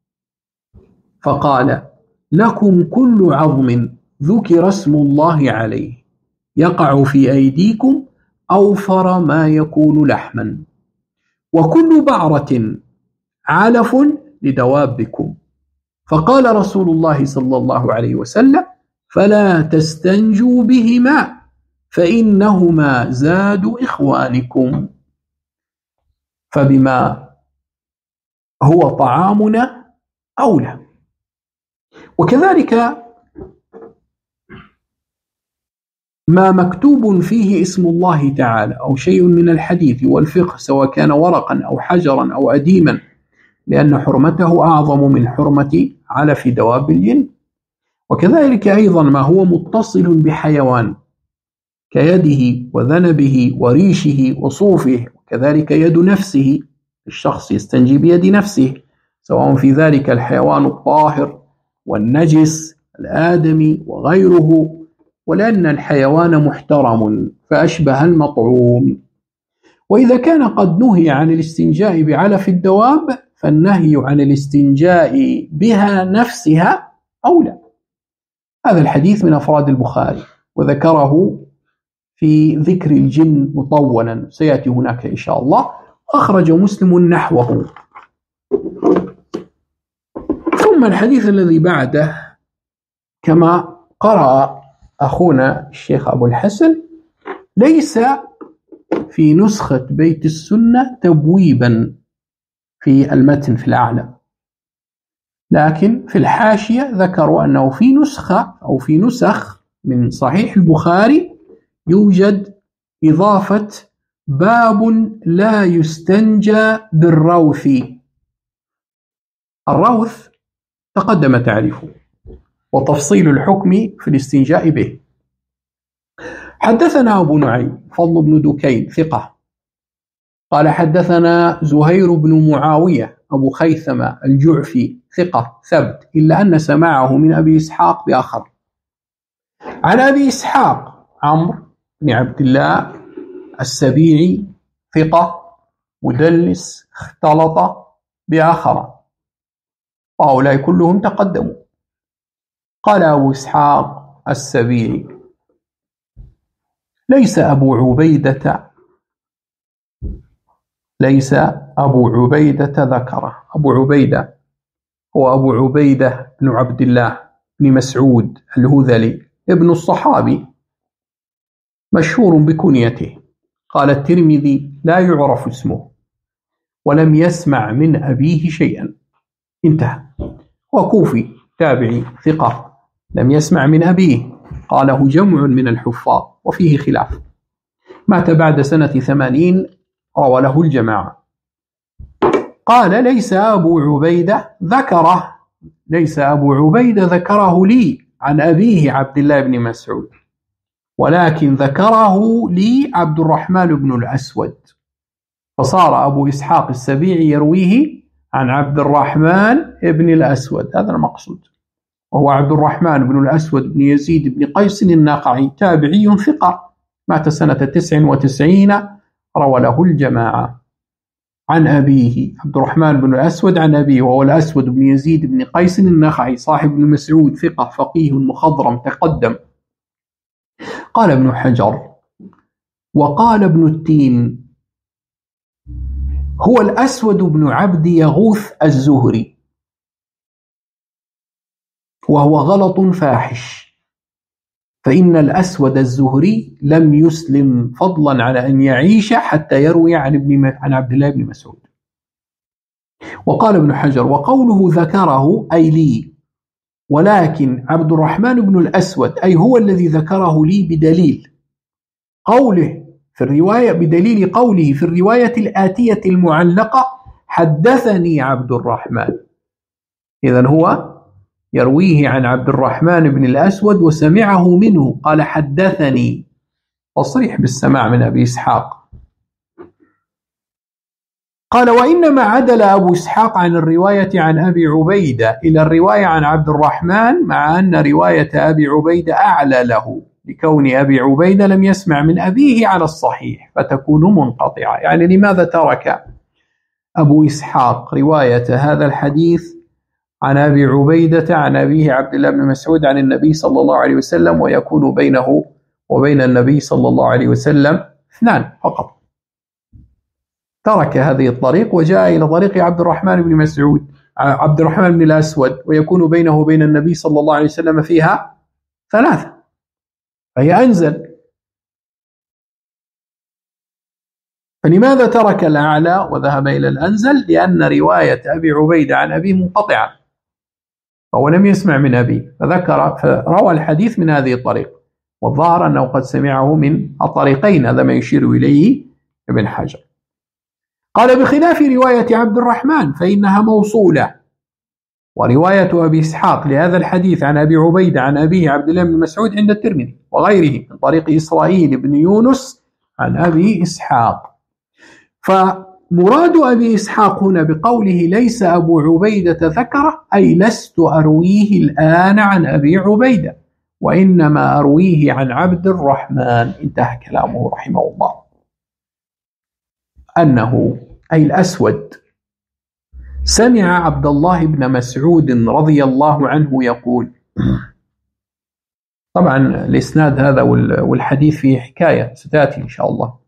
فقال: لكم كل عظم ذكر اسم الله عليه يقع في أيديكم أوفر ما يكون لحما، وكل بعرة علف لدوابكم. فقال رسول الله صلى الله عليه وسلم: فلا تستنجوا بهما فإنهما زاد إخوانكم. فبما هو طعامنا أولى. وكذلك ما مكتوب فيه اسم الله تعالى أو شيء من الحديث والفقه، سواء كان ورقا أو حجرا أو أديما، لأن حرمته أعظم من حرمة علف دواب الجن. وكذلك أيضا ما هو متصل بحيوان كيده وذنبه وريشه وصوفه، وكذلك يد نفسه، الشخص يستنجي بيد نفسه، سواء في ذلك الحيوان الطاهر والنجس الآدمي وغيره، ولأن الحيوان محترم فأشبه المطعوم. وإذا كان قد نهي عن الاستنجاء بعلف الدواب فالنهي عن الاستنجاء بها نفسها أولى. هذا الحديث من أفراد البخاري، وذكره في ذكر الجن مطولا، سيأتي هناك إن شاء الله. أخرج مسلم نحوه. ثم الحديث الذي بعده كما قرأ أخونا الشيخ أبو الحسن، ليس في نسخة بيت السنة تبويبا في المتن في الأعلى، لكن في الحاشية ذكروا أنه في نسخة أو في نسخ من صحيح البخاري يوجد إضافة باب لا يستنجى بالروث. الروث تقدم تعريفه وتفصيل الحكم في الاستنجاء به. حدثنا أبو نعيم فضل بن دكين ثقة قال حدثنا زهير بن معاوية أبو خيثمة الجعفي ثقة ثبت، إلا أن سماعه من أبي إسحاق بآخر. عن أبي إسحاق عمرو بن عبد الله السبيعي ثقة مدلس اختلط بآخر، وهؤلاء كلهم تقدموا. قال أبو إسحاق السبيعي: ليس أبو عبيدة ذكره. أبو عبيدة هو أبو عبيدة بن عبد الله بن مسعود الهذلي ابن الصحابي، مشهور بكنيته. قال الترمذي: لا يعرف اسمه ولم يسمع من أبيه شيئا، انتهى. وكوفي تابعي ثقة لم يسمع من أبيه، قاله جمع من الحفاظ وفيه خلاف. مات بعد سنة 80، روى له الجماعة. قال ليس أبو عبيدة ذكره لي عن أبيه عبد الله بن مسعود، ولكن ذكره لي عبد الرحمن بن الأسود، فصار أبو إسحاق السبيعي يرويه عن عبد الرحمن بن الأسود، هذا المقصود، وهو عبد الرحمن بن الأسود بن يزيد بن قيس الناقعي، تابعي ثقة، مات سنة 99، روى له الجماعة. عن أبيه عبد الرحمن بن الأسود عن أبيه، وهو الأسود بن يزيد بن قيس الناخعي صاحب ابن مسعود، ثقة فقيه مخضرم تقدم. قال ابن حجر وقال ابن التين هو الأسود بن عبد يغوث الزهري، وهو غلط فاحش، فإن الأسود الزهري لم يسلم، فضلا على أن يعيش حتى يروي عن عبد الله بن مسعود. وقال ابن حجر وقوله ذكره أي لي، ولكن عبد الرحمن بن الأسود أي هو الذي ذكره لي بدليل قوله في الرواية الآتية المعلقة حدثني عبد الرحمن. إذن هو يرويه عن عبد الرحمن بن الأسود وسمعه منه، قال حدثني، تصريح بالسماع من أبي إسحاق. قال وإنما عدل أبو إسحاق عن الرواية عن أبي عبيدة إلى الرواية عن عبد الرحمن، مع أن رواية أبي عبيدة أعلى له، لكون أبي عبيدة لم يسمع من أبيه على الصحيح فتكون منقطعة. يعني لماذا ترك أبو إسحاق رواية هذا الحديث عن أبي عبيدة عن أبيه عبد الله بن مسعود عن النبي صلى الله عليه وسلم، ويكون بينه وبين النبي صلى الله عليه وسلم 2 فقط؟ ترك هذه الطريق وجاء إلى طريق عبد الرحمن بن الأسود، ويكون بينه وبين النبي صلى الله عليه وسلم فيها 3، فهي أنزل. فلماذا ترك الأعلى وذهب إلى الأنزل؟ لأن رواية أبي عبيدة عن أبيه منقطعة، فهو لم يسمع من أبيه، فروى الحديث من هذه الطريق، والظاهر أنه قد سمعه من الطريقين، هذا ما يشير إليه ابن حجر. قال بخلاف رواية عبد الرحمن فإنها موصولة، ورواية أبي إسحاق لهذا الحديث عن أبي عبيدة عن أبيه عبد الله بن مسعود عند الترمذي وغيره من طريق إسرائيل بن يونس عن أبي إسحاق. فمراد أبي إسحاق هنا بقوله ليس أبو عبيدة ذكره أي لست أرويه الآن عن أبي عبيدة، وإنما أرويه عن عبد الرحمن. انتهى كلامه رحمه الله. أنه أي الأسود سمع عبد الله بن مسعود رضي الله عنه يقول، طبعا الإسناد هذا والحديث فيه حكاية ستأتي إن شاء الله،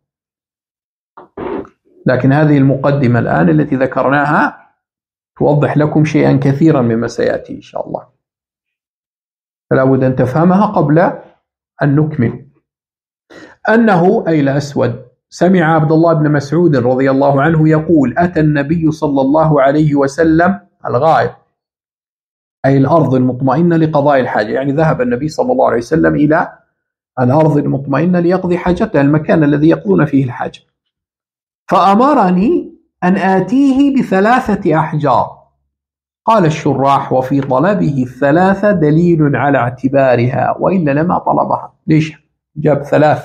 لكن هذه المقدمة الآن التي ذكرناها توضح لكم شيئا كثيرا مما سيأتي إن شاء الله، فلا بد أن تفهمها قبل أن نكمل. أنه أي الأسود سمع عبد الله بن مسعود رضي الله عنه يقول أتى النبي صلى الله عليه وسلم الغائط، أي الأرض المطمئنة لقضاء الحاجة، يعني ذهب النبي صلى الله عليه وسلم إلى الأرض المطمئنة ليقضي حاجته، المكان الذي يقضون فيه الحاجة، فأمرني أن آتيه ب3 أحجار. قال الشراح وفي طلبه 3 دليل على اعتبارها، وإلا لما طلبها. ليش جاب 3؟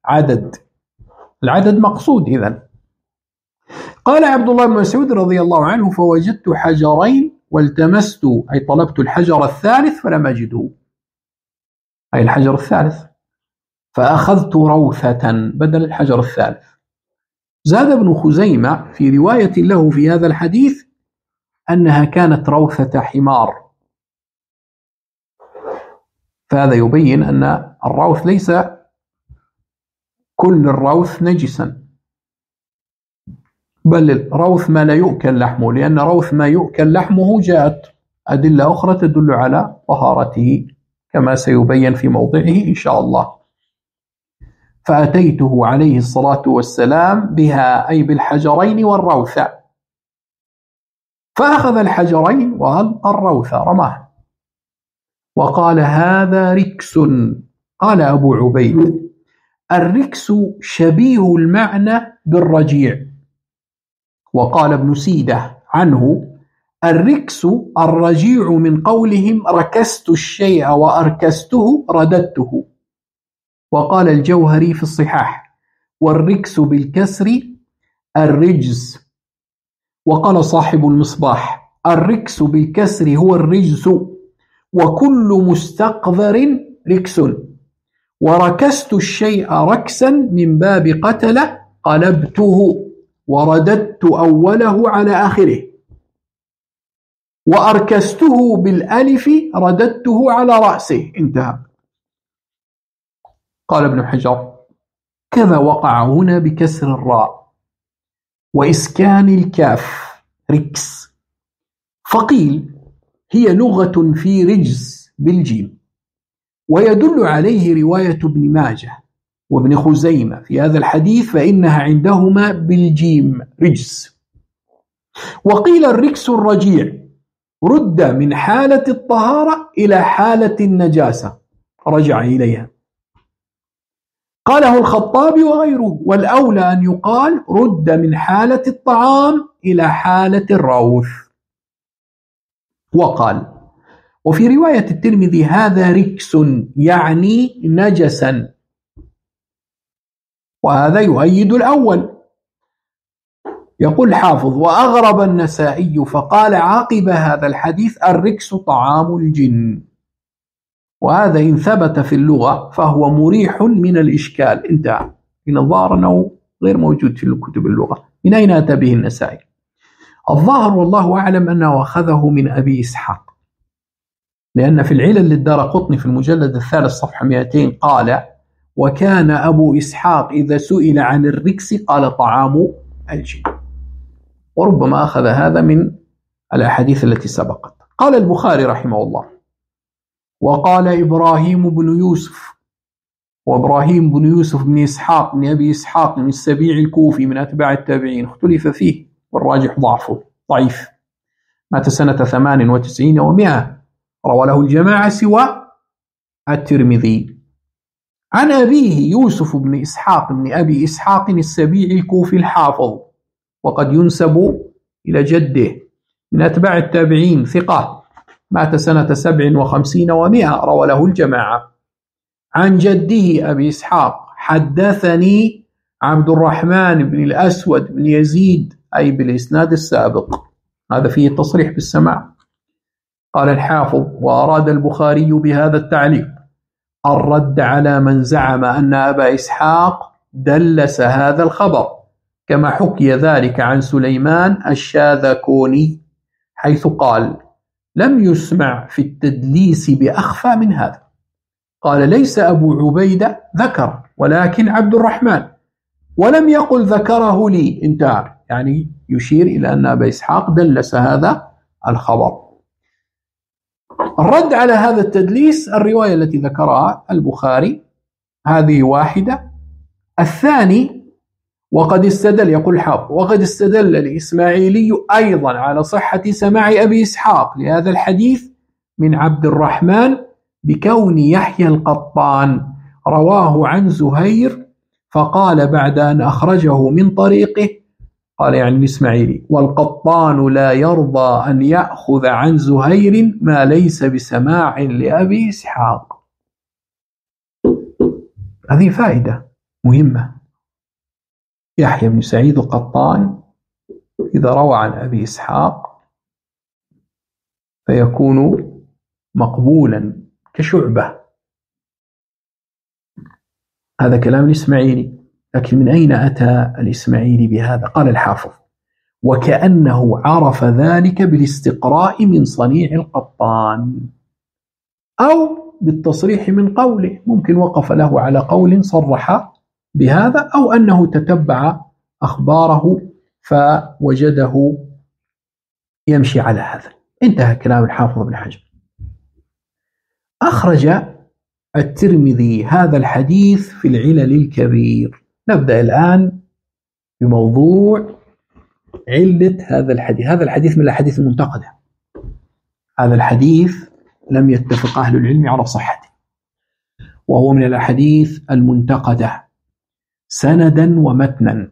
العدد مقصود. إذن قال عبد الله بن مسعود رضي الله عنه فوجدت حجرين والتمست، أي طلبت الحجر الثالث فلم أجده، أي الحجر الثالث، فأخذت روثة بدل الحجر الثالث. زاد ابن خزيمة في رواية له في هذا الحديث أنها كانت روثة حمار، فهذا يبين أن الروث ليس كل الروث نجسا، بل الروث ما لا يؤكل لحمه، لأن روث ما يؤكل لحمه جاءت أدلة أخرى تدل على طهارته كما سيبين في موضعه إن شاء الله. فأتيته عليه الصلاة والسلام بها، أي بالحجرين والروثة، فأخذ الحجرين وألقى الروث رماه وقال هذا ركس. قال أبو عبيد الركس شبيه المعنى بالرجيع. وقال ابن سيدة عنه الركس الرجيع من قولهم ركست الشيء وأركسته رددته. وقال الجوهري في الصحاح والركس بالكسر الرجز. وقال صاحب المصباح الركس بالكسر هو الرجز وكل مستقذر ركس. وركست الشيء ركسا من باب قتل قلبته ورددت أوله على آخره. وأركسته بالألف رددته على رأسه. انتهى. قال ابن حجر كذا وقع هنا بكسر الراء وإسكان الكاف ركس. فقيل هي لغة في رجز بالجيم. ويدل عليه رواية ابن ماجه وابن خزيمة في هذا الحديث فإنها عندهما بالجيم رجز. وقيل الركس الرجيع رد من حالة الطهارة إلى حالة النجاسة رجع إليها. قاله الخطابي وغيره والأولى أن يقال رد من حالة الطعام إلى حالة الروث. وقال وفي رواية الترمذي هذا ركس يعني نجسا. وهذا يؤيد الأول. يقول حافظ وأغرب النسائي فقال عقب هذا الحديث الركس طعام الجن. وهذا إن ثبت في اللغة فهو مريح من الإشكال. انتهى. إن الظاهر أنه غير موجود في كتب اللغة. من أين أتى به النسائي؟ الظاهر والله أعلم أنه أخذه من أبي إسحاق لأن في العلل للدارقطني في المجلد الثالث صفحة 200 قال وكان أبو إسحاق إذا سئل عن الركس قال طعام الجن. وربما أخذ هذا من الأحاديث التي سبقت. قال البخاري رحمه الله وقال إبراهيم بن يوسف وإبراهيم بن يوسف بن إسحاق بن أبي إسحاق من السبيع الكوفي من أتباع التابعين اختلف فيه والراجح ضعفه ضعيف. مات سنة 98 و100 روى له الجماعة سوى الترمذي. عن أبيه يوسف بن إسحاق بن أبي إسحاق السبيع الكوفي الحافظ وقد ينسب إلى جده من أتباع التابعين ثقة مات سنة 57 و100 روى له الجماعة. عن جده أبي إسحاق حدثني عبد الرحمن بن الأسود بن يزيد أي بالإسناد السابق. هذا فيه تصريح بالسماع. قال الحافظ وأراد البخاري بهذا التعليق الرد على من زعم أن أبا إسحاق دلس هذا الخبر كما حكي ذلك عن سليمان الشاذكوني حيث قال لم يسمع في التدليس بأخفى من هذا. قال ليس أبو عبيدة ذكر ولكن عبد الرحمن ولم يقل ذكره لي. انتهى. يعني يشير إلى أن أبا إسحاق دلس هذا الخبر. الرد على هذا التدليس الرواية التي ذكرها البخاري هذه واحدة. الثاني وقد استدل يقول حافظ وقد استدل الإسماعيلي أيضا على صحة سماع أبي إسحاق لهذا الحديث من عبد الرحمن بكون يحيى القطان رواه عن زهير فقال بعد أن أخرجه من طريقه قال يعني الإسماعيلي والقطان لا يرضى أن يأخذ عن زهير ما ليس بسماع لأبي إسحاق. هذه فائدة مهمة. يحيى بن سعيد القطان إذا روى عن أبي إسحاق فيكون مقبولا كشعبة. هذا كلام الإسماعيلي. لكن من أين أتى الإسماعيلي بهذا؟ قال الحافظ وكأنه عرف ذلك بالاستقراء من صنيع القطان أو بالتصريح من قوله. ممكن وقف له على قول صرح بهذا أو أنه تتبع أخباره فوجده يمشي على هذا. انتهى كلام الحافظ بن حجر. أخرج الترمذي هذا الحديث في العلل الكبير. نبدأ الآن بموضوع علة هذا الحديث من الأحاديث المنتقدة. هذا الحديث لم يتفق أهل العلم على صحته، وهو من الأحاديث المنتقدة سندا ومتنا،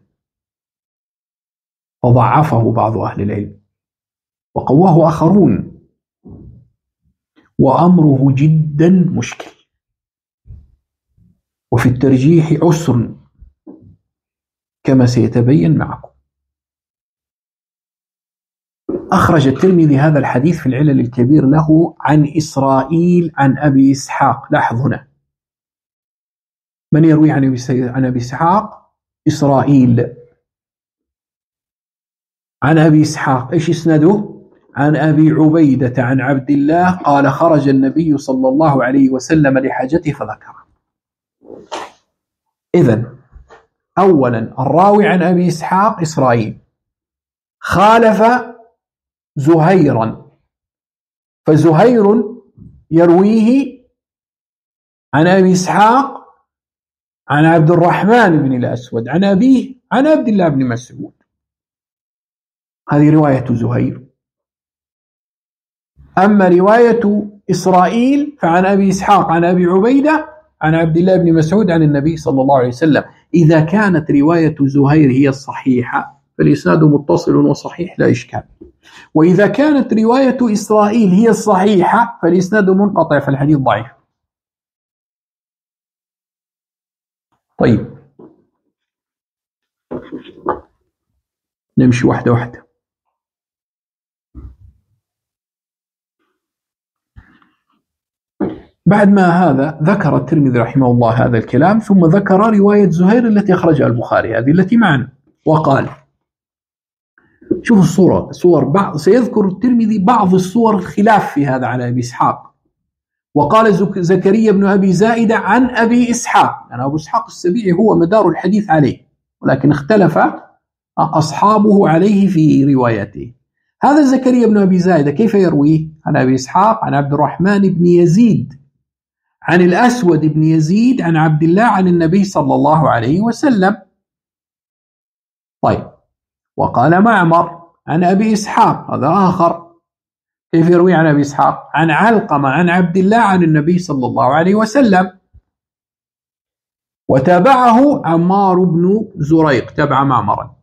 وضعفه بعض أهل العلم وقواه آخرون، وأمره جدا مشكل، وفي الترجيح عسر كما سيتبين معكم. أخرج الترمذي هذا الحديث في العلل الكبير له عن إسرائيل عن أبي إسحاق. لاحظ هنا من يروي عن أبي إسحاق؟ إسرائيل عن أبي إسحاق. إيش إسناده؟ عن أبي عبيدة عن عبد الله قال خرج النبي صلى الله عليه وسلم لحاجته فذكره. إذن أولا الراوي عن أبي إسحاق إسرائيل خالف زهيرا، فزهير يرويه عن أبي إسحاق عن عبد الرحمن بن الأسود عن أبيه عن عبد الله بن مسعود. هذه رواية زهير. أما رواية إسرائيل فعن أبي إسحاق عن أبي عبيدة عن عبد الله بن مسعود عن النبي صلى الله عليه وسلم. إذا كانت رواية زهير هي الصحيحة فالإسناد متصل وصحيح لا إشكال، وإذا كانت رواية إسرائيل هي الصحيحة فالإسناد منقطع فالحديث ضعيف. طيب نمشي واحدة واحدة. بعد ما هذا ذكر الترمذي رحمه الله هذا الكلام، ثم ذكر رواية زهير التي أخرجها البخاري، هذه التي معنا، وقال شوف صور سيذكر الترمذي بعض الصور الخلاف في هذا على أبي إسحاق. وقال زكريا بن أبي زائدة عن أبي إسحاق، يعني أبو إسحاق السبيعي هو مدار الحديث عليه، ولكن اختلف أصحابه عليه في روايته. هذا زكريا بن أبي زائدة كيف يرويه؟ عن أبي إسحاق عن عبد الرحمن بن يزيد عن الأسود بن يزيد عن عبد الله عن النبي صلى الله عليه وسلم. طيب وقال معمر عن أبي إسحاق، هذا آخر، كيف يروي عن أبي إسحاق؟ عن علقمة عن عبد الله عن النبي صلى الله عليه وسلم. وتابعه عمار بن زريق، تبع معمرا.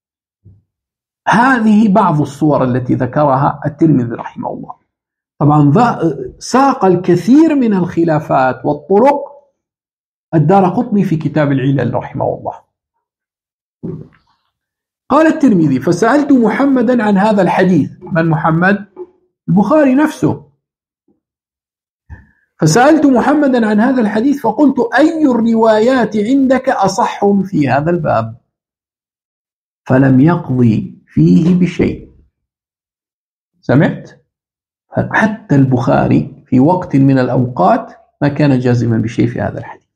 هذه بعض الصور التي ذكرها الترمذي رحمه الله. طبعا ساق الكثير من الخلافات والطرق الدارقطني في كتاب العلل رحمه الله. قال الترمذي فسألت محمدا عن هذا الحديث. من محمد؟ البخاري نفسه. فسألت محمدا عن هذا الحديث فقلت أي الروايات عندك أصح في هذا الباب؟ فلم يقضي فيه بشيء. سمعت؟ حتى البخاري في وقت من الأوقات ما كان جازما بشيء في هذا الحديث،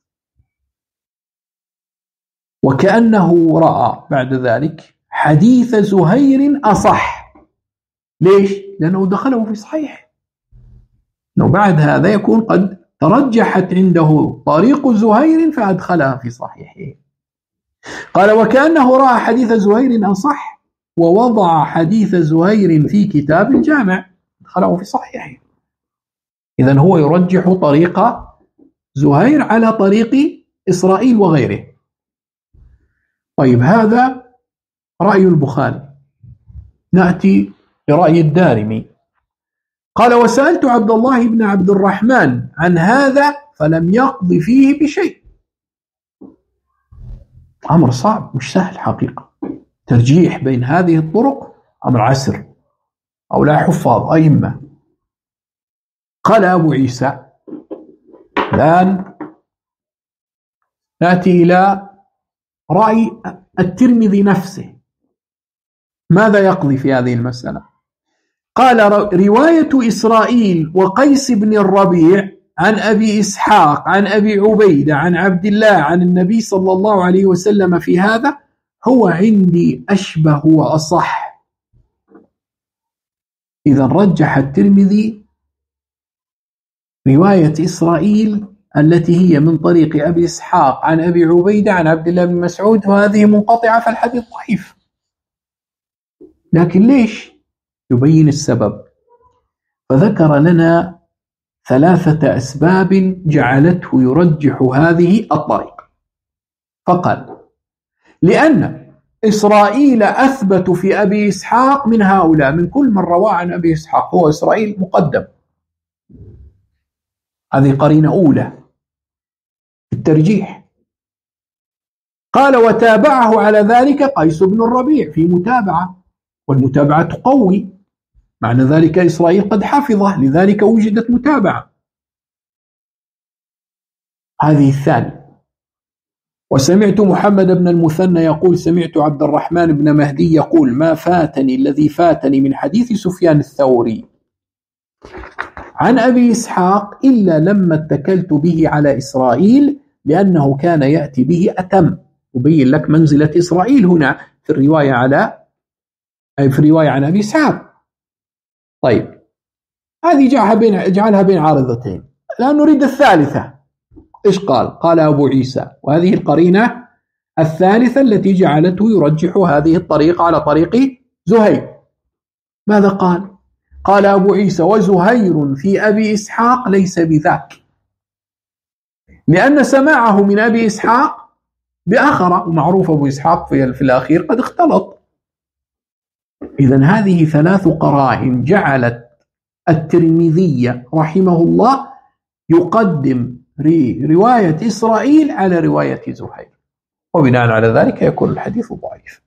وكأنه رأى بعد ذلك حديث زهير أصح. ليش؟ لأنه دخله في صحيح، أنه بعد هذا يكون قد ترجحت عنده طريق زهير فأدخلها في صحيحه. قال وكأنه رأى حديث زهير أصح ووضع حديث زهير في كتاب الجامع أدخله في صحيحه. إذن هو يرجح طريق زهير على طريق إسرائيل وغيره. طيب هذا رأي البخاري. نأتي لرأي الدارمي. قال وسألت عبد الله بن عبد الرحمن عن هذا فلم يقض فيه بشيء. أمر صعب مش سهل حقيقة، ترجيح بين هذه الطرق أمر عسر، أو لا حفاظ أئمة. قال أبو عيسى الآن نأتي إلى رأي الترمذي نفسه، ماذا يقضي في هذه المسألة؟ قال رواية إسرائيل وقيس بن الربيع عن أبي إسحاق عن أبي عبيدة عن عبد الله عن النبي صلى الله عليه وسلم في هذا هو عندي أشبه وأصح. إذا رجح الترمذي رواية إسرائيل التي هي من طريق أبي إسحاق عن أبي عبيدة عن عبد الله بن مسعود، وهذه منقطعة فالحديث ضعيف. لكن ليش؟ يبين السبب، فذكر لنا 3 أسباب جعلته يرجح هذه الطريقة. فقال: لأن إسرائيل أثبت في أبي إسحاق من هؤلاء، من كل من روى عن أبي إسحاق هو إسرائيل مقدم، هذه قرينة أولى في الترجيح. قال: وتابعه على ذلك قيس بن الربيع في متابعة، والمتابعة تقوي، معنى ذلك إسرائيل قد حفظه، لذلك وجدت متابعة. هذه الثانية. وسمعت محمد بن المثنى يقول: سمعت عبد الرحمن بن مهدي يقول: ما فاتني الذي فاتني من حديث سفيان الثوري عن أبي إسحاق إلا لما اتكلت به على إسرائيل، لأنه كان يأتي به أتم. أبين لك منزلة إسرائيل هنا في الرواية عن أبي إسحاق. طيب، هذه جعلها بين عارضتين. الآن نريد الثالثة. إيش قال؟ قال أبو عيسى، وهذه القرينة الثالثة التي جعلته يرجح هذه الطريقة على طريق زهير. ماذا قال؟ قال أبو عيسى: وزهير في أبي إسحاق ليس بذاك، لأن سماعه من أبي إسحاق بآخر، ومعروف أبو إسحاق في الأخير قد اختلط. إذن هذه 3 قرائن جعلت الترمذي رحمه الله يقدم رواية إسرائيل على رواية زهير، وبناء على ذلك يكون الحديث ضعيف.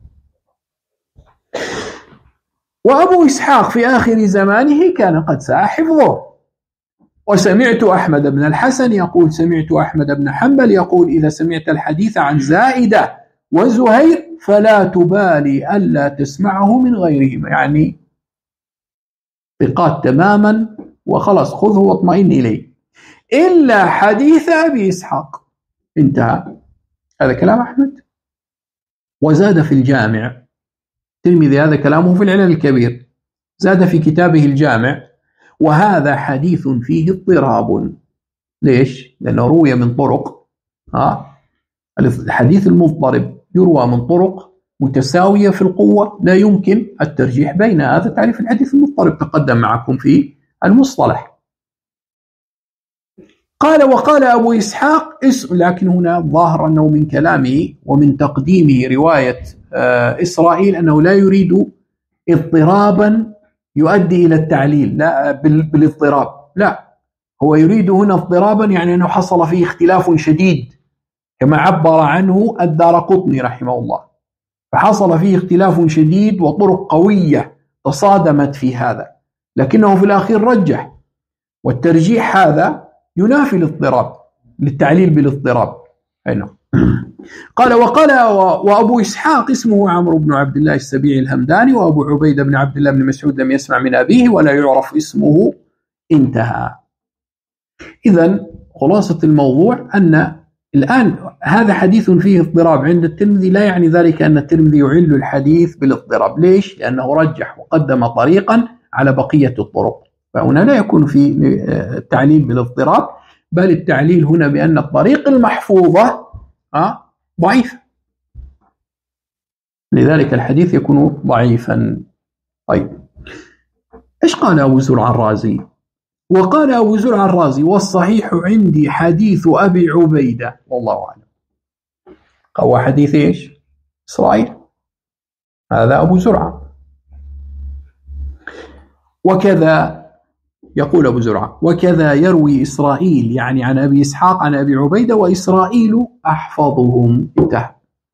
وأبو إسحاق في آخر زمانه كان قد ساء حفظه. وسمعت أحمد بن الحسن يقول: سمعت أحمد بن حنبل يقول: إذا سمعت الحديث عن زائدة وزهير فلا تبالي ألا تسمعه من غيرهما، يعني ثقات تماما وخلاص، خذه واطمئن إليه، إلا حديث أبي إسحاق. انتهى. هذا كلام أحمد. وزاد في الجامع الترمذي، هذا كلامه في العلل الكبير، زاد في كتابه الجامع: وهذا حديث فيه اضطراب. ليش؟ لأنه روي من طرق، الحديث المضطرب يروى من طرق متساوية في القوة، لا يمكن الترجيح بين هذا. تعريف الحديث المضطرب تقدم معكم في المصطلح. قال: وقال أبو إسحاق لكن هنا ظاهر أنه من كلامه ومن تقديمه رواية إسرائيل أنه لا يريد اضطرابا يؤدي إلى التعليل، لا بالاضطراب، لا، هو يريد هنا اضطرابا يعني أنه حصل فيه اختلاف شديد، كما عبر عنه الدارقطني رحمه الله، فحصل فيه اختلاف شديد وطرق قوية تصادمت في هذا، لكنه في الأخير رجح، والترجيح هذا ينافي الاضطراب للتعليل بالاضطراب. قال: وأبو إسحاق اسمه عمرو بن عبد الله السبيعي الهمداني، وأبو عبيدة بن عبد الله بن مسعود لم يسمع من أبيه ولا يعرف اسمه. انتهى. إذن خلاصة الموضوع أن الآن هذا حديث فيه اضطراب عند الترمذي، لا يعني ذلك أن الترمذي يعل الحديث بالاضطراب. ليش؟ لأنه رجح وقدم طريقا على بقية الطرق، فهنا لا يكون في التعليل بالاضطراب، بل التعليل هنا بأن الطريق المحفوظة ضعيفة، لذلك الحديث يكون ضعيفا. طيب، إيش قال أبو زرع الرازي؟ وقال أبو زرع الرازي: والصحيح عندي حديث أبي عبيدة والله أعلم. هو حديث إيش؟ إسرائيل، هذا أبو زرع. وكذا يقول أبو زرع: وكذا يروي إسرائيل، يعني عن أبي إسحاق عن أبي عبيدة، وإسرائيل أحفظهم. انتهى.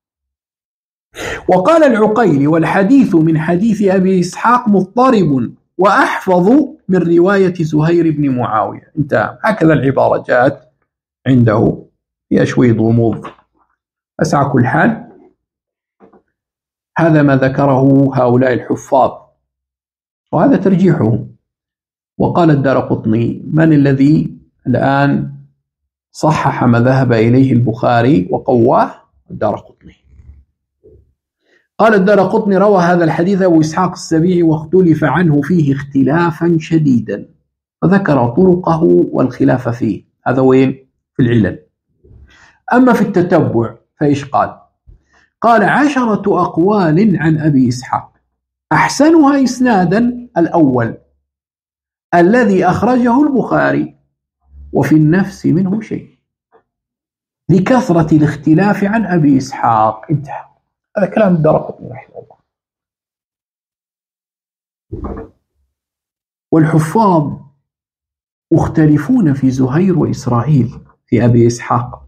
وقال العقيلي: والحديث من حديث أبي إسحاق مضطرب وأحفظ من رواية زهير بن معاوية. انتهى. هكذا العبارة جاءت عنده، فيها شوية غموض، بس على كل حال هذا ما ذكره هؤلاء الحفاظ، وهذا ترجيحهم. وقال الدارقطني: من الذي الآن صحح ما ذهب إليه البخاري وقواه؟ الدارقطني. قال الدارقطني: روى هذا الحديث أبو إسحاق السبيعي واختلف عنه فيه اختلافا شديدا، فذكر طرقه والخلاف فيه. هذا وين؟ في العلل. أما في التتبع فإيش قال؟ قال: 10 أقوال عن أبي إسحاق، أحسنها إسنادا الأول الذي أخرجه البخاري، وفي النفس منه شيء لكثرة الاختلاف عن أبي إسحاق. انتهى. هذا كلام الدارقطني رحمه الله. والحفاظ مختلفون في زهير وإسرائيل في أبي إسحاق،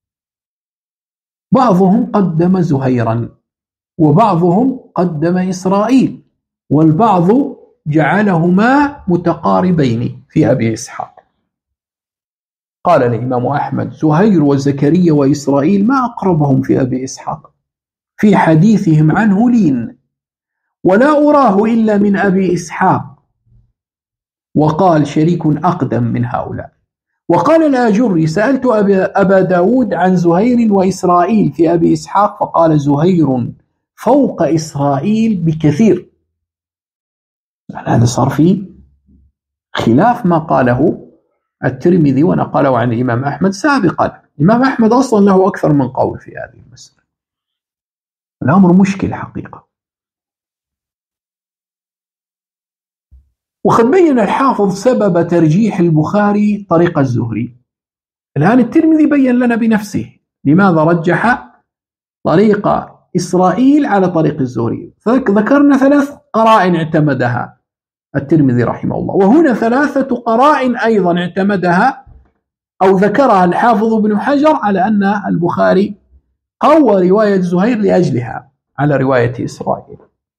بعضهم قدم زهيرا وبعضهم قدم إسرائيل، والبعض جعلهما متقاربين في أبي إسحاق. قال الإمام أحمد: زهير وزكريا وإسرائيل ما أقربهم في أبي إسحاق، في حديثهم عنه لين، ولا أراه إلا من أبي إسحاق. وقال شريك: أقدم من هؤلاء. وقال الآجري: سألت أبا داود عن زهير وإسرائيل في أبي إسحاق، فقال: زهير فوق إسرائيل بكثير. هذا صار فيه خلاف ما قاله الترمذي ونقله عن الإمام أحمد سابقا. الإمام أحمد أصلا له أكثر من قول في هذه المسألة. الأمر مشكل حقيقة. وقد بين الحافظ سبب ترجيح البخاري طريق الزهري. الآن الترمذي بين لنا بنفسه لماذا رجح طريق إسرائيل على طريق الزهري. ذكرنا 3 قرائن اعتمدها الترمذي رحمه الله، وهنا 3 قرائن أيضا اعتمدها أو ذكرها الحافظ ابن حجر على أن البخاري قوى رواية زهير لأجلها على رواية إسرائيل.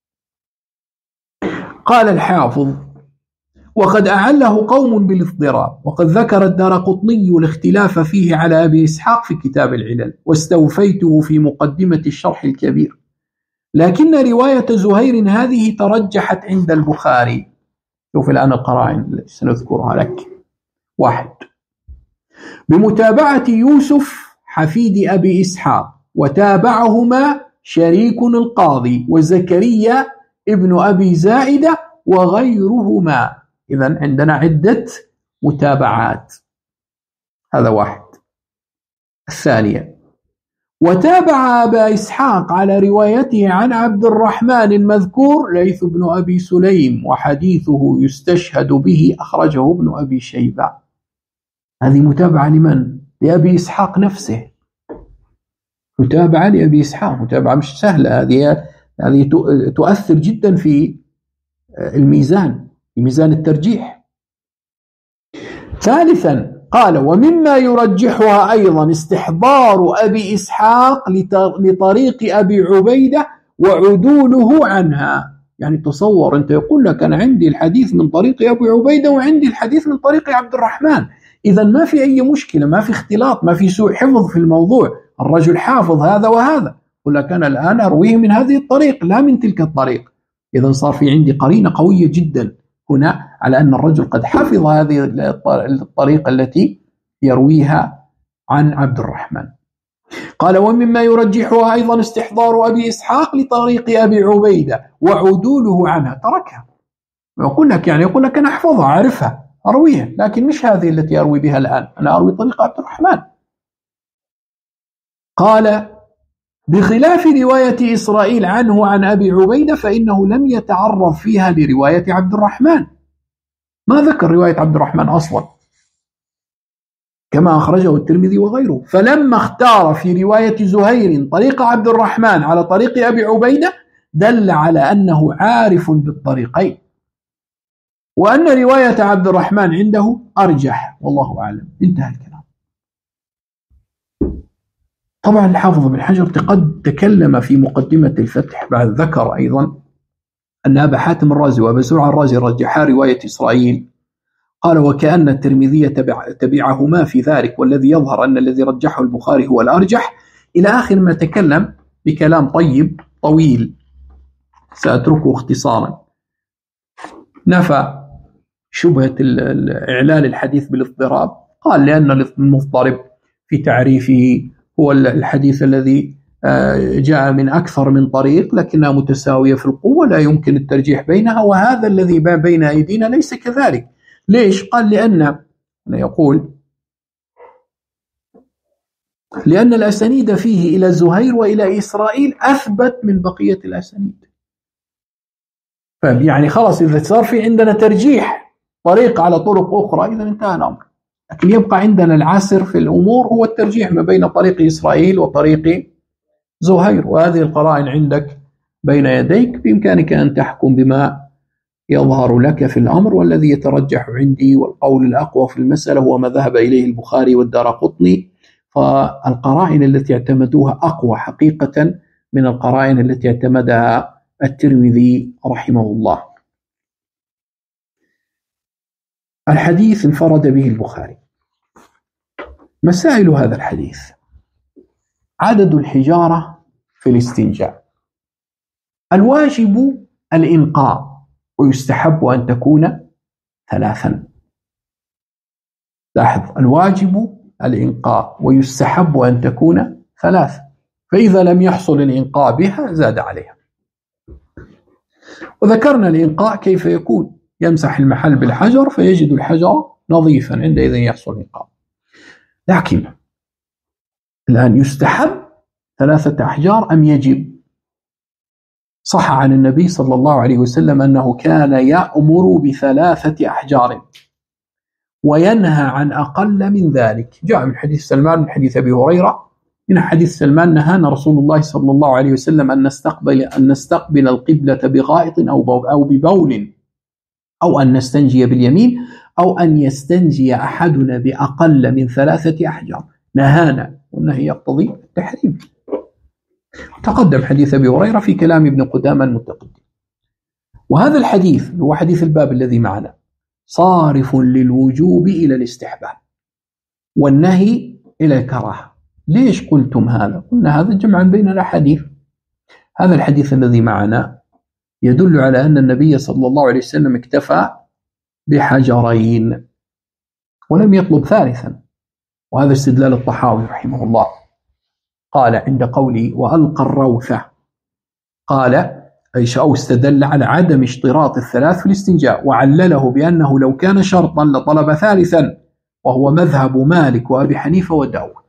قال الحافظ: وقد أعله قوم بالاضطراب، وقد ذكر الدارقطني الاختلاف فيه على أبي إسحاق في كتاب العلل، واستوفيته في مقدمة الشرح الكبير، لكن رواية زهير هذه ترجحت عند البخاري. شوف الآن القرائن التي سنذكرها لك. 1. بمتابعة يوسف حفيد أبي إسحاق، وتابعهما شريك القاضي وزكريا ابن أبي زائدة وغيرهما. إذن عندنا عدة متابعات. هذا 1. 2. وتابع أبا إسحاق على روايته عن عبد الرحمن المذكور ليث بن أبي سليم، وحديثه يستشهد به، أخرجه ابن أبي شيبة. هذه متابعة لمن؟ لأبي إسحاق نفسه. متابعة لأبي إسحاق، متابعة مش سهلة. هذه تؤثر جدا في الميزان، في ميزان الترجيح. 3. قال: ومما يرجحها أيضا استحضار أبي إسحاق لطريق أبي عبيدة وعدوله عنها. يعني تصور أنت، يقول لك أنا عندي الحديث من طريق أبي عبيدة وعندي الحديث من طريق عبد الرحمن، إذا ما في أي مشكلة، ما في اختلاط، ما في سوء حفظ في الموضوع. الرجل حافظ هذا وهذا، يقول لك أنا الآن أرويه من هذه الطريق لا من تلك الطريق. إذا صار في عندي قرينة قوية جدا هنا على أن الرجل قد حفظ هذه الطريقة التي يرويها عن عبد الرحمن. قال: ومما يرجحها أيضا استحضار أبي إسحاق لطريق أبي عبيدة وعدوله عنها. تركها، يقول لك أنا أحفظها أعرفها أرويها، لكن مش هذه التي أروي بها الآن، أنا أروي طريق عبد الرحمن. قال: بخلاف رواية إسرائيل عنه عن أبي عبيدة فإنه لم يتعرض فيها لرواية عبد الرحمن، ما ذكر رواية عبد الرحمن أصلا كما أخرجه الترمذي وغيره. فلما اختار في رواية زهير طريق عبد الرحمن على طريق أبي عبيدة دل على أنه عارف بالطريقين، وأن رواية عبد الرحمن عنده أرجح، والله أعلم. انتهى الكلام. طبعا الحافظ بن حجر قد تكلم في مقدمة الفتح بعد ذكر أيضا أن أبا حاتم الرازي وأبا زرع الرازي رجحا رواية إسرائيل. قال: وكأن الترمذي تبعهما في ذلك، والذي يظهر أن الذي رجحه البخاري هو الأرجح، إلى آخر ما تكلم بكلام طيب طويل سأتركه اختصارا. نفى شبهة إعلال الحديث بالاضطراب، قال: لأن المضطرب في تعريفه هو الحديث الذي جاء من أكثر من طريق لكنها متساوية في القوة لا يمكن الترجيح بينها، وهذا الذي بين أيدينا ليس كذلك. ليش؟ قال: لأن الأسانيد فيه إلى زهير وإلى إسرائيل أثبت من بقية الأسانيد. يعني خلاص إذا صار في عندنا ترجيح طريق على طرق أخرى إذا انتهى الأمر. لكن يبقى عندنا العسر في الأمور هو الترجيح ما بين طريق إسرائيل وطريق زهير، وهذه القرائن عندك بين يديك، بإمكانك أن تحكم بما يظهر لك في الأمر. والذي يترجح عندي والقول الأقوى في المسألة هو ما ذهب إليه البخاري والدارقطني، فالقرائن التي اعتمدوها أقوى حقيقة من القرائن التي اعتمدها الترمذي رحمه الله. الحديث انفرد به البخاري. مسائل هذا الحديث: عدد الحجارة في الاستنجاء. الواجب الإنقاء ويستحب أن تكون 3. لاحظ، الواجب الإنقاء ويستحب أن تكون 3، فإذا لم يحصل الإنقاء بها زاد عليها. وذكرنا الإنقاء كيف يكون: يمسح المحل بالحجر فيجد الحجر نظيفا، عندئذ يحصل الإنقاء. لكن الآن يستحب 3 أحجار أم يجب؟ صح عن النبي صلى الله عليه وسلم أنه كان يأمر ب3 أحجار وينهى عن أقل من ذلك. جاء من حديث سلمان من حديث أبي هريرة، من حديث سلمان: نهانا رسول الله صلى الله عليه وسلم أن نستقبل القبلة بغائط أو ببول، أو أن نستنجي باليمين، أو أن يستنجي أحدنا بأقل من 3 أحجار. نهانا، والنهي يقتضي التحريم. تقدم حديث أبي هريرة في كلام ابن قدامة المتقدم. وهذا الحديث هو حديث الباب الذي معنا صارف للوجوب إلى الاستحباب والنهي إلى الكراهة. ليش قلتم هذا؟ قلنا هذا جمعا بين الأحاديث. هذا الحديث الذي معنا يدل على أن النبي صلى الله عليه وسلم اكتفى بحجرين ولم يطلب ثالثا، وهذا استدلال الطحاوي رحمه الله. قال عند قولي وألقى الروثة، قال أو استدل على عدم اشتراط ال3 في الاستنجاء، وعلله بأنه لو كان شرطا لطلب ثالثا، وهو مذهب مالك وأبي حنيفة وداود.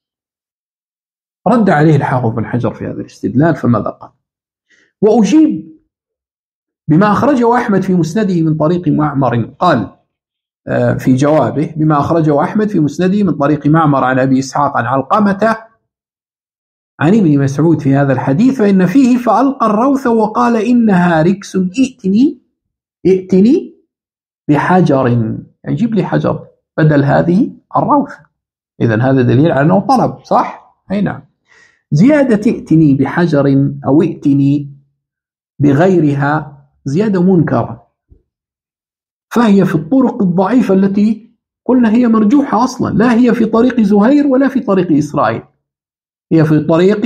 رد عليه الحافظ بن حجر في هذا الاستدلال فماذا قال؟ وأجيب بما أخرجه أحمد في مسنده من طريق معمر. قال في جوابه: بما أخرجه أحمد في مسنده من طريق معمر عن أبي إسحاق عن علقمة عن ابن مسعود في هذا الحديث، فإن فيه فألقى الروث وقال إنها ركس، ائتني بحجر، يعني جيب لي حجر بدل هذه الروث. إذن هذا دليل على أنه طلب، صح؟ أي نعم. زيادة ائتني بحجر أو ائتني بغيرها زيادة منكرة، فهي في الطرق الضعيفة التي قلنا هي مرجوحة أصلا، لا هي في طريق زهير ولا في طريق إسرائيل، هي في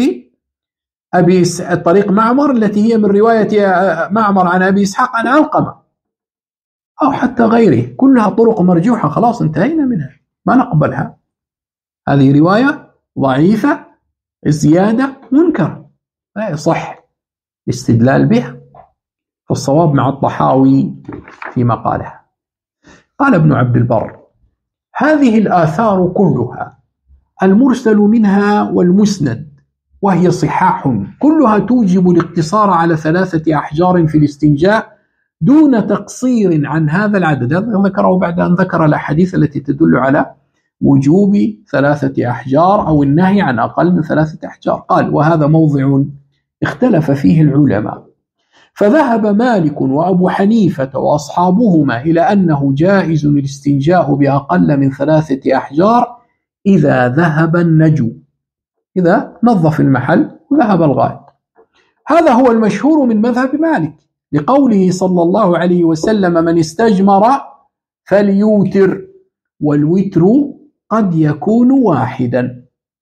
طريق معمر التي هي من رواية معمر عن أبي إسحاق عن علقمة، أو حتى غيره، كلها طرق مرجوحة، خلاص انتهينا منها، ما نقبلها. هذه رواية ضعيفة، الزيادة منكر، لا يصح الاستدلال بها، فالصواب مع الطحاوي فيما قاله. قال ابن عبد البر: هذه الآثار كلها المرسل منها والمسند وهي صحاح كلها توجب الاقتصار على 3 أحجار في الاستنجاء دون تقصير عن هذا العدد. هذا ذكره بعد أن ذكر الأحاديث التي تدل على وجوب 3 أحجار أو النهي عن أقل من 3 أحجار. قال: وهذا موضع اختلف فيه العلماء، فذهب مالك وأبو حنيفة وأصحابهما إلى أنه جائز الاستنجاء بأقل من 3 أحجار إذا ذهب النجو، إذا نظف المحل وذهب الغائط. هذا هو المشهور من مذهب مالك، لقوله صلى الله عليه وسلم: من استجمر فليوتر، والوتر قد يكون 1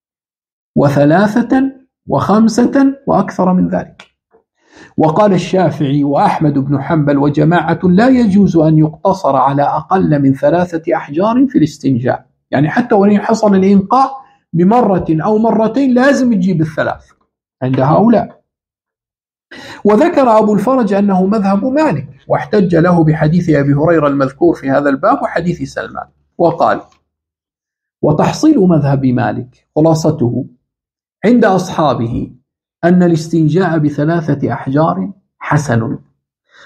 و3 و5 وأكثر من ذلك. وقال الشافعي وأحمد بن حنبل وجماعة: لا يجوز أن يقتصر على أقل من 3 أحجار في الاستنجاء، يعني حتى وإن حصل الإنقاء بمرة أو مرتين لازم تجيب ال3 عند هؤلاء. وذكر أبو الفرج أنه مذهب مالك، واحتج له بحديث أبي هريرة المذكور في هذا الباب وحديث سلمان. وقال: وتحصيل مذهب مالك خلاصته عند أصحابه أن الاستنجاء ب3 أحجار حسن،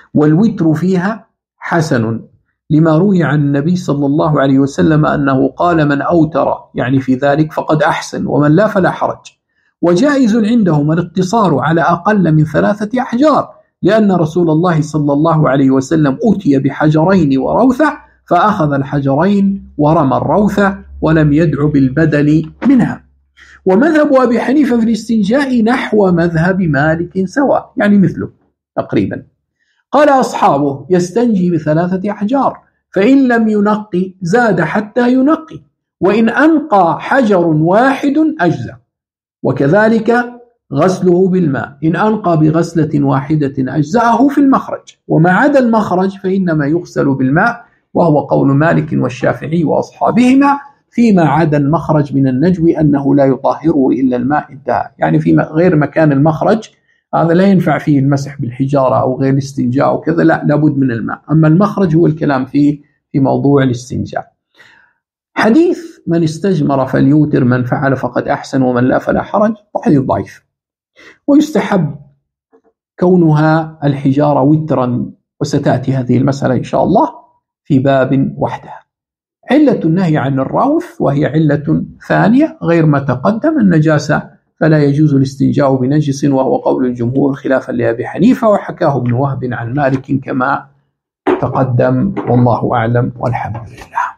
والوتر فيها حسن، لما روي عن النبي صلى الله عليه وسلم أنه قال: من أوتر يعني في ذلك فقد أحسن، ومن لا فلا حرج. وجائز عندهم الاقتصار على أقل من 3 أحجار، لأن رسول الله صلى الله عليه وسلم أتي بحجرين وروثة فأخذ الحجرين ورمى الروثة ولم يدع بالبدل منها. ومذهب أبي حنيفة في الاستنجاء نحو مذهب مالك سواء، يعني مثله تقريبا. قال أصحابه: يستنجي ب3 أحجار، فإن لم ينقي زاد حتى ينقي، وإن أنقى حجر واحد أجزى. وكذلك غسله بالماء، إن أنقى بغسلة واحدة أجزأه في المخرج، وما عدا المخرج فإنما يغسل بالماء، وهو قول مالك والشافعي وأصحابهما. فيما عدا المخرج من النجو أنه لا يطهره إلا الماء انتهى، يعني في غير مكان المخرج هذا لا ينفع فيه المسح بالحجارة أو غير الاستنجاء وكذا، لا، لابد من الماء. أما المخرج هو الكلام فيه في موضوع الاستنجاء. حديث من استجمر فليوتر، من فعل فقد أحسن ومن لا فلا حرج، حديث ضعيف. ويستحب كونها الحجارة وترا، وستأتي هذه المسألة إن شاء الله في باب وحدها. علة النهي عن الروث وهي علة ثانية غير ما تقدم، النجاسة، فلا يجوز الاستنجاء بنجس، وهو قول الجمهور خلافا لأبي حنيفة، وحكاه ابن وهب عن مالك كما تقدم، والله أعلم والحمد لله.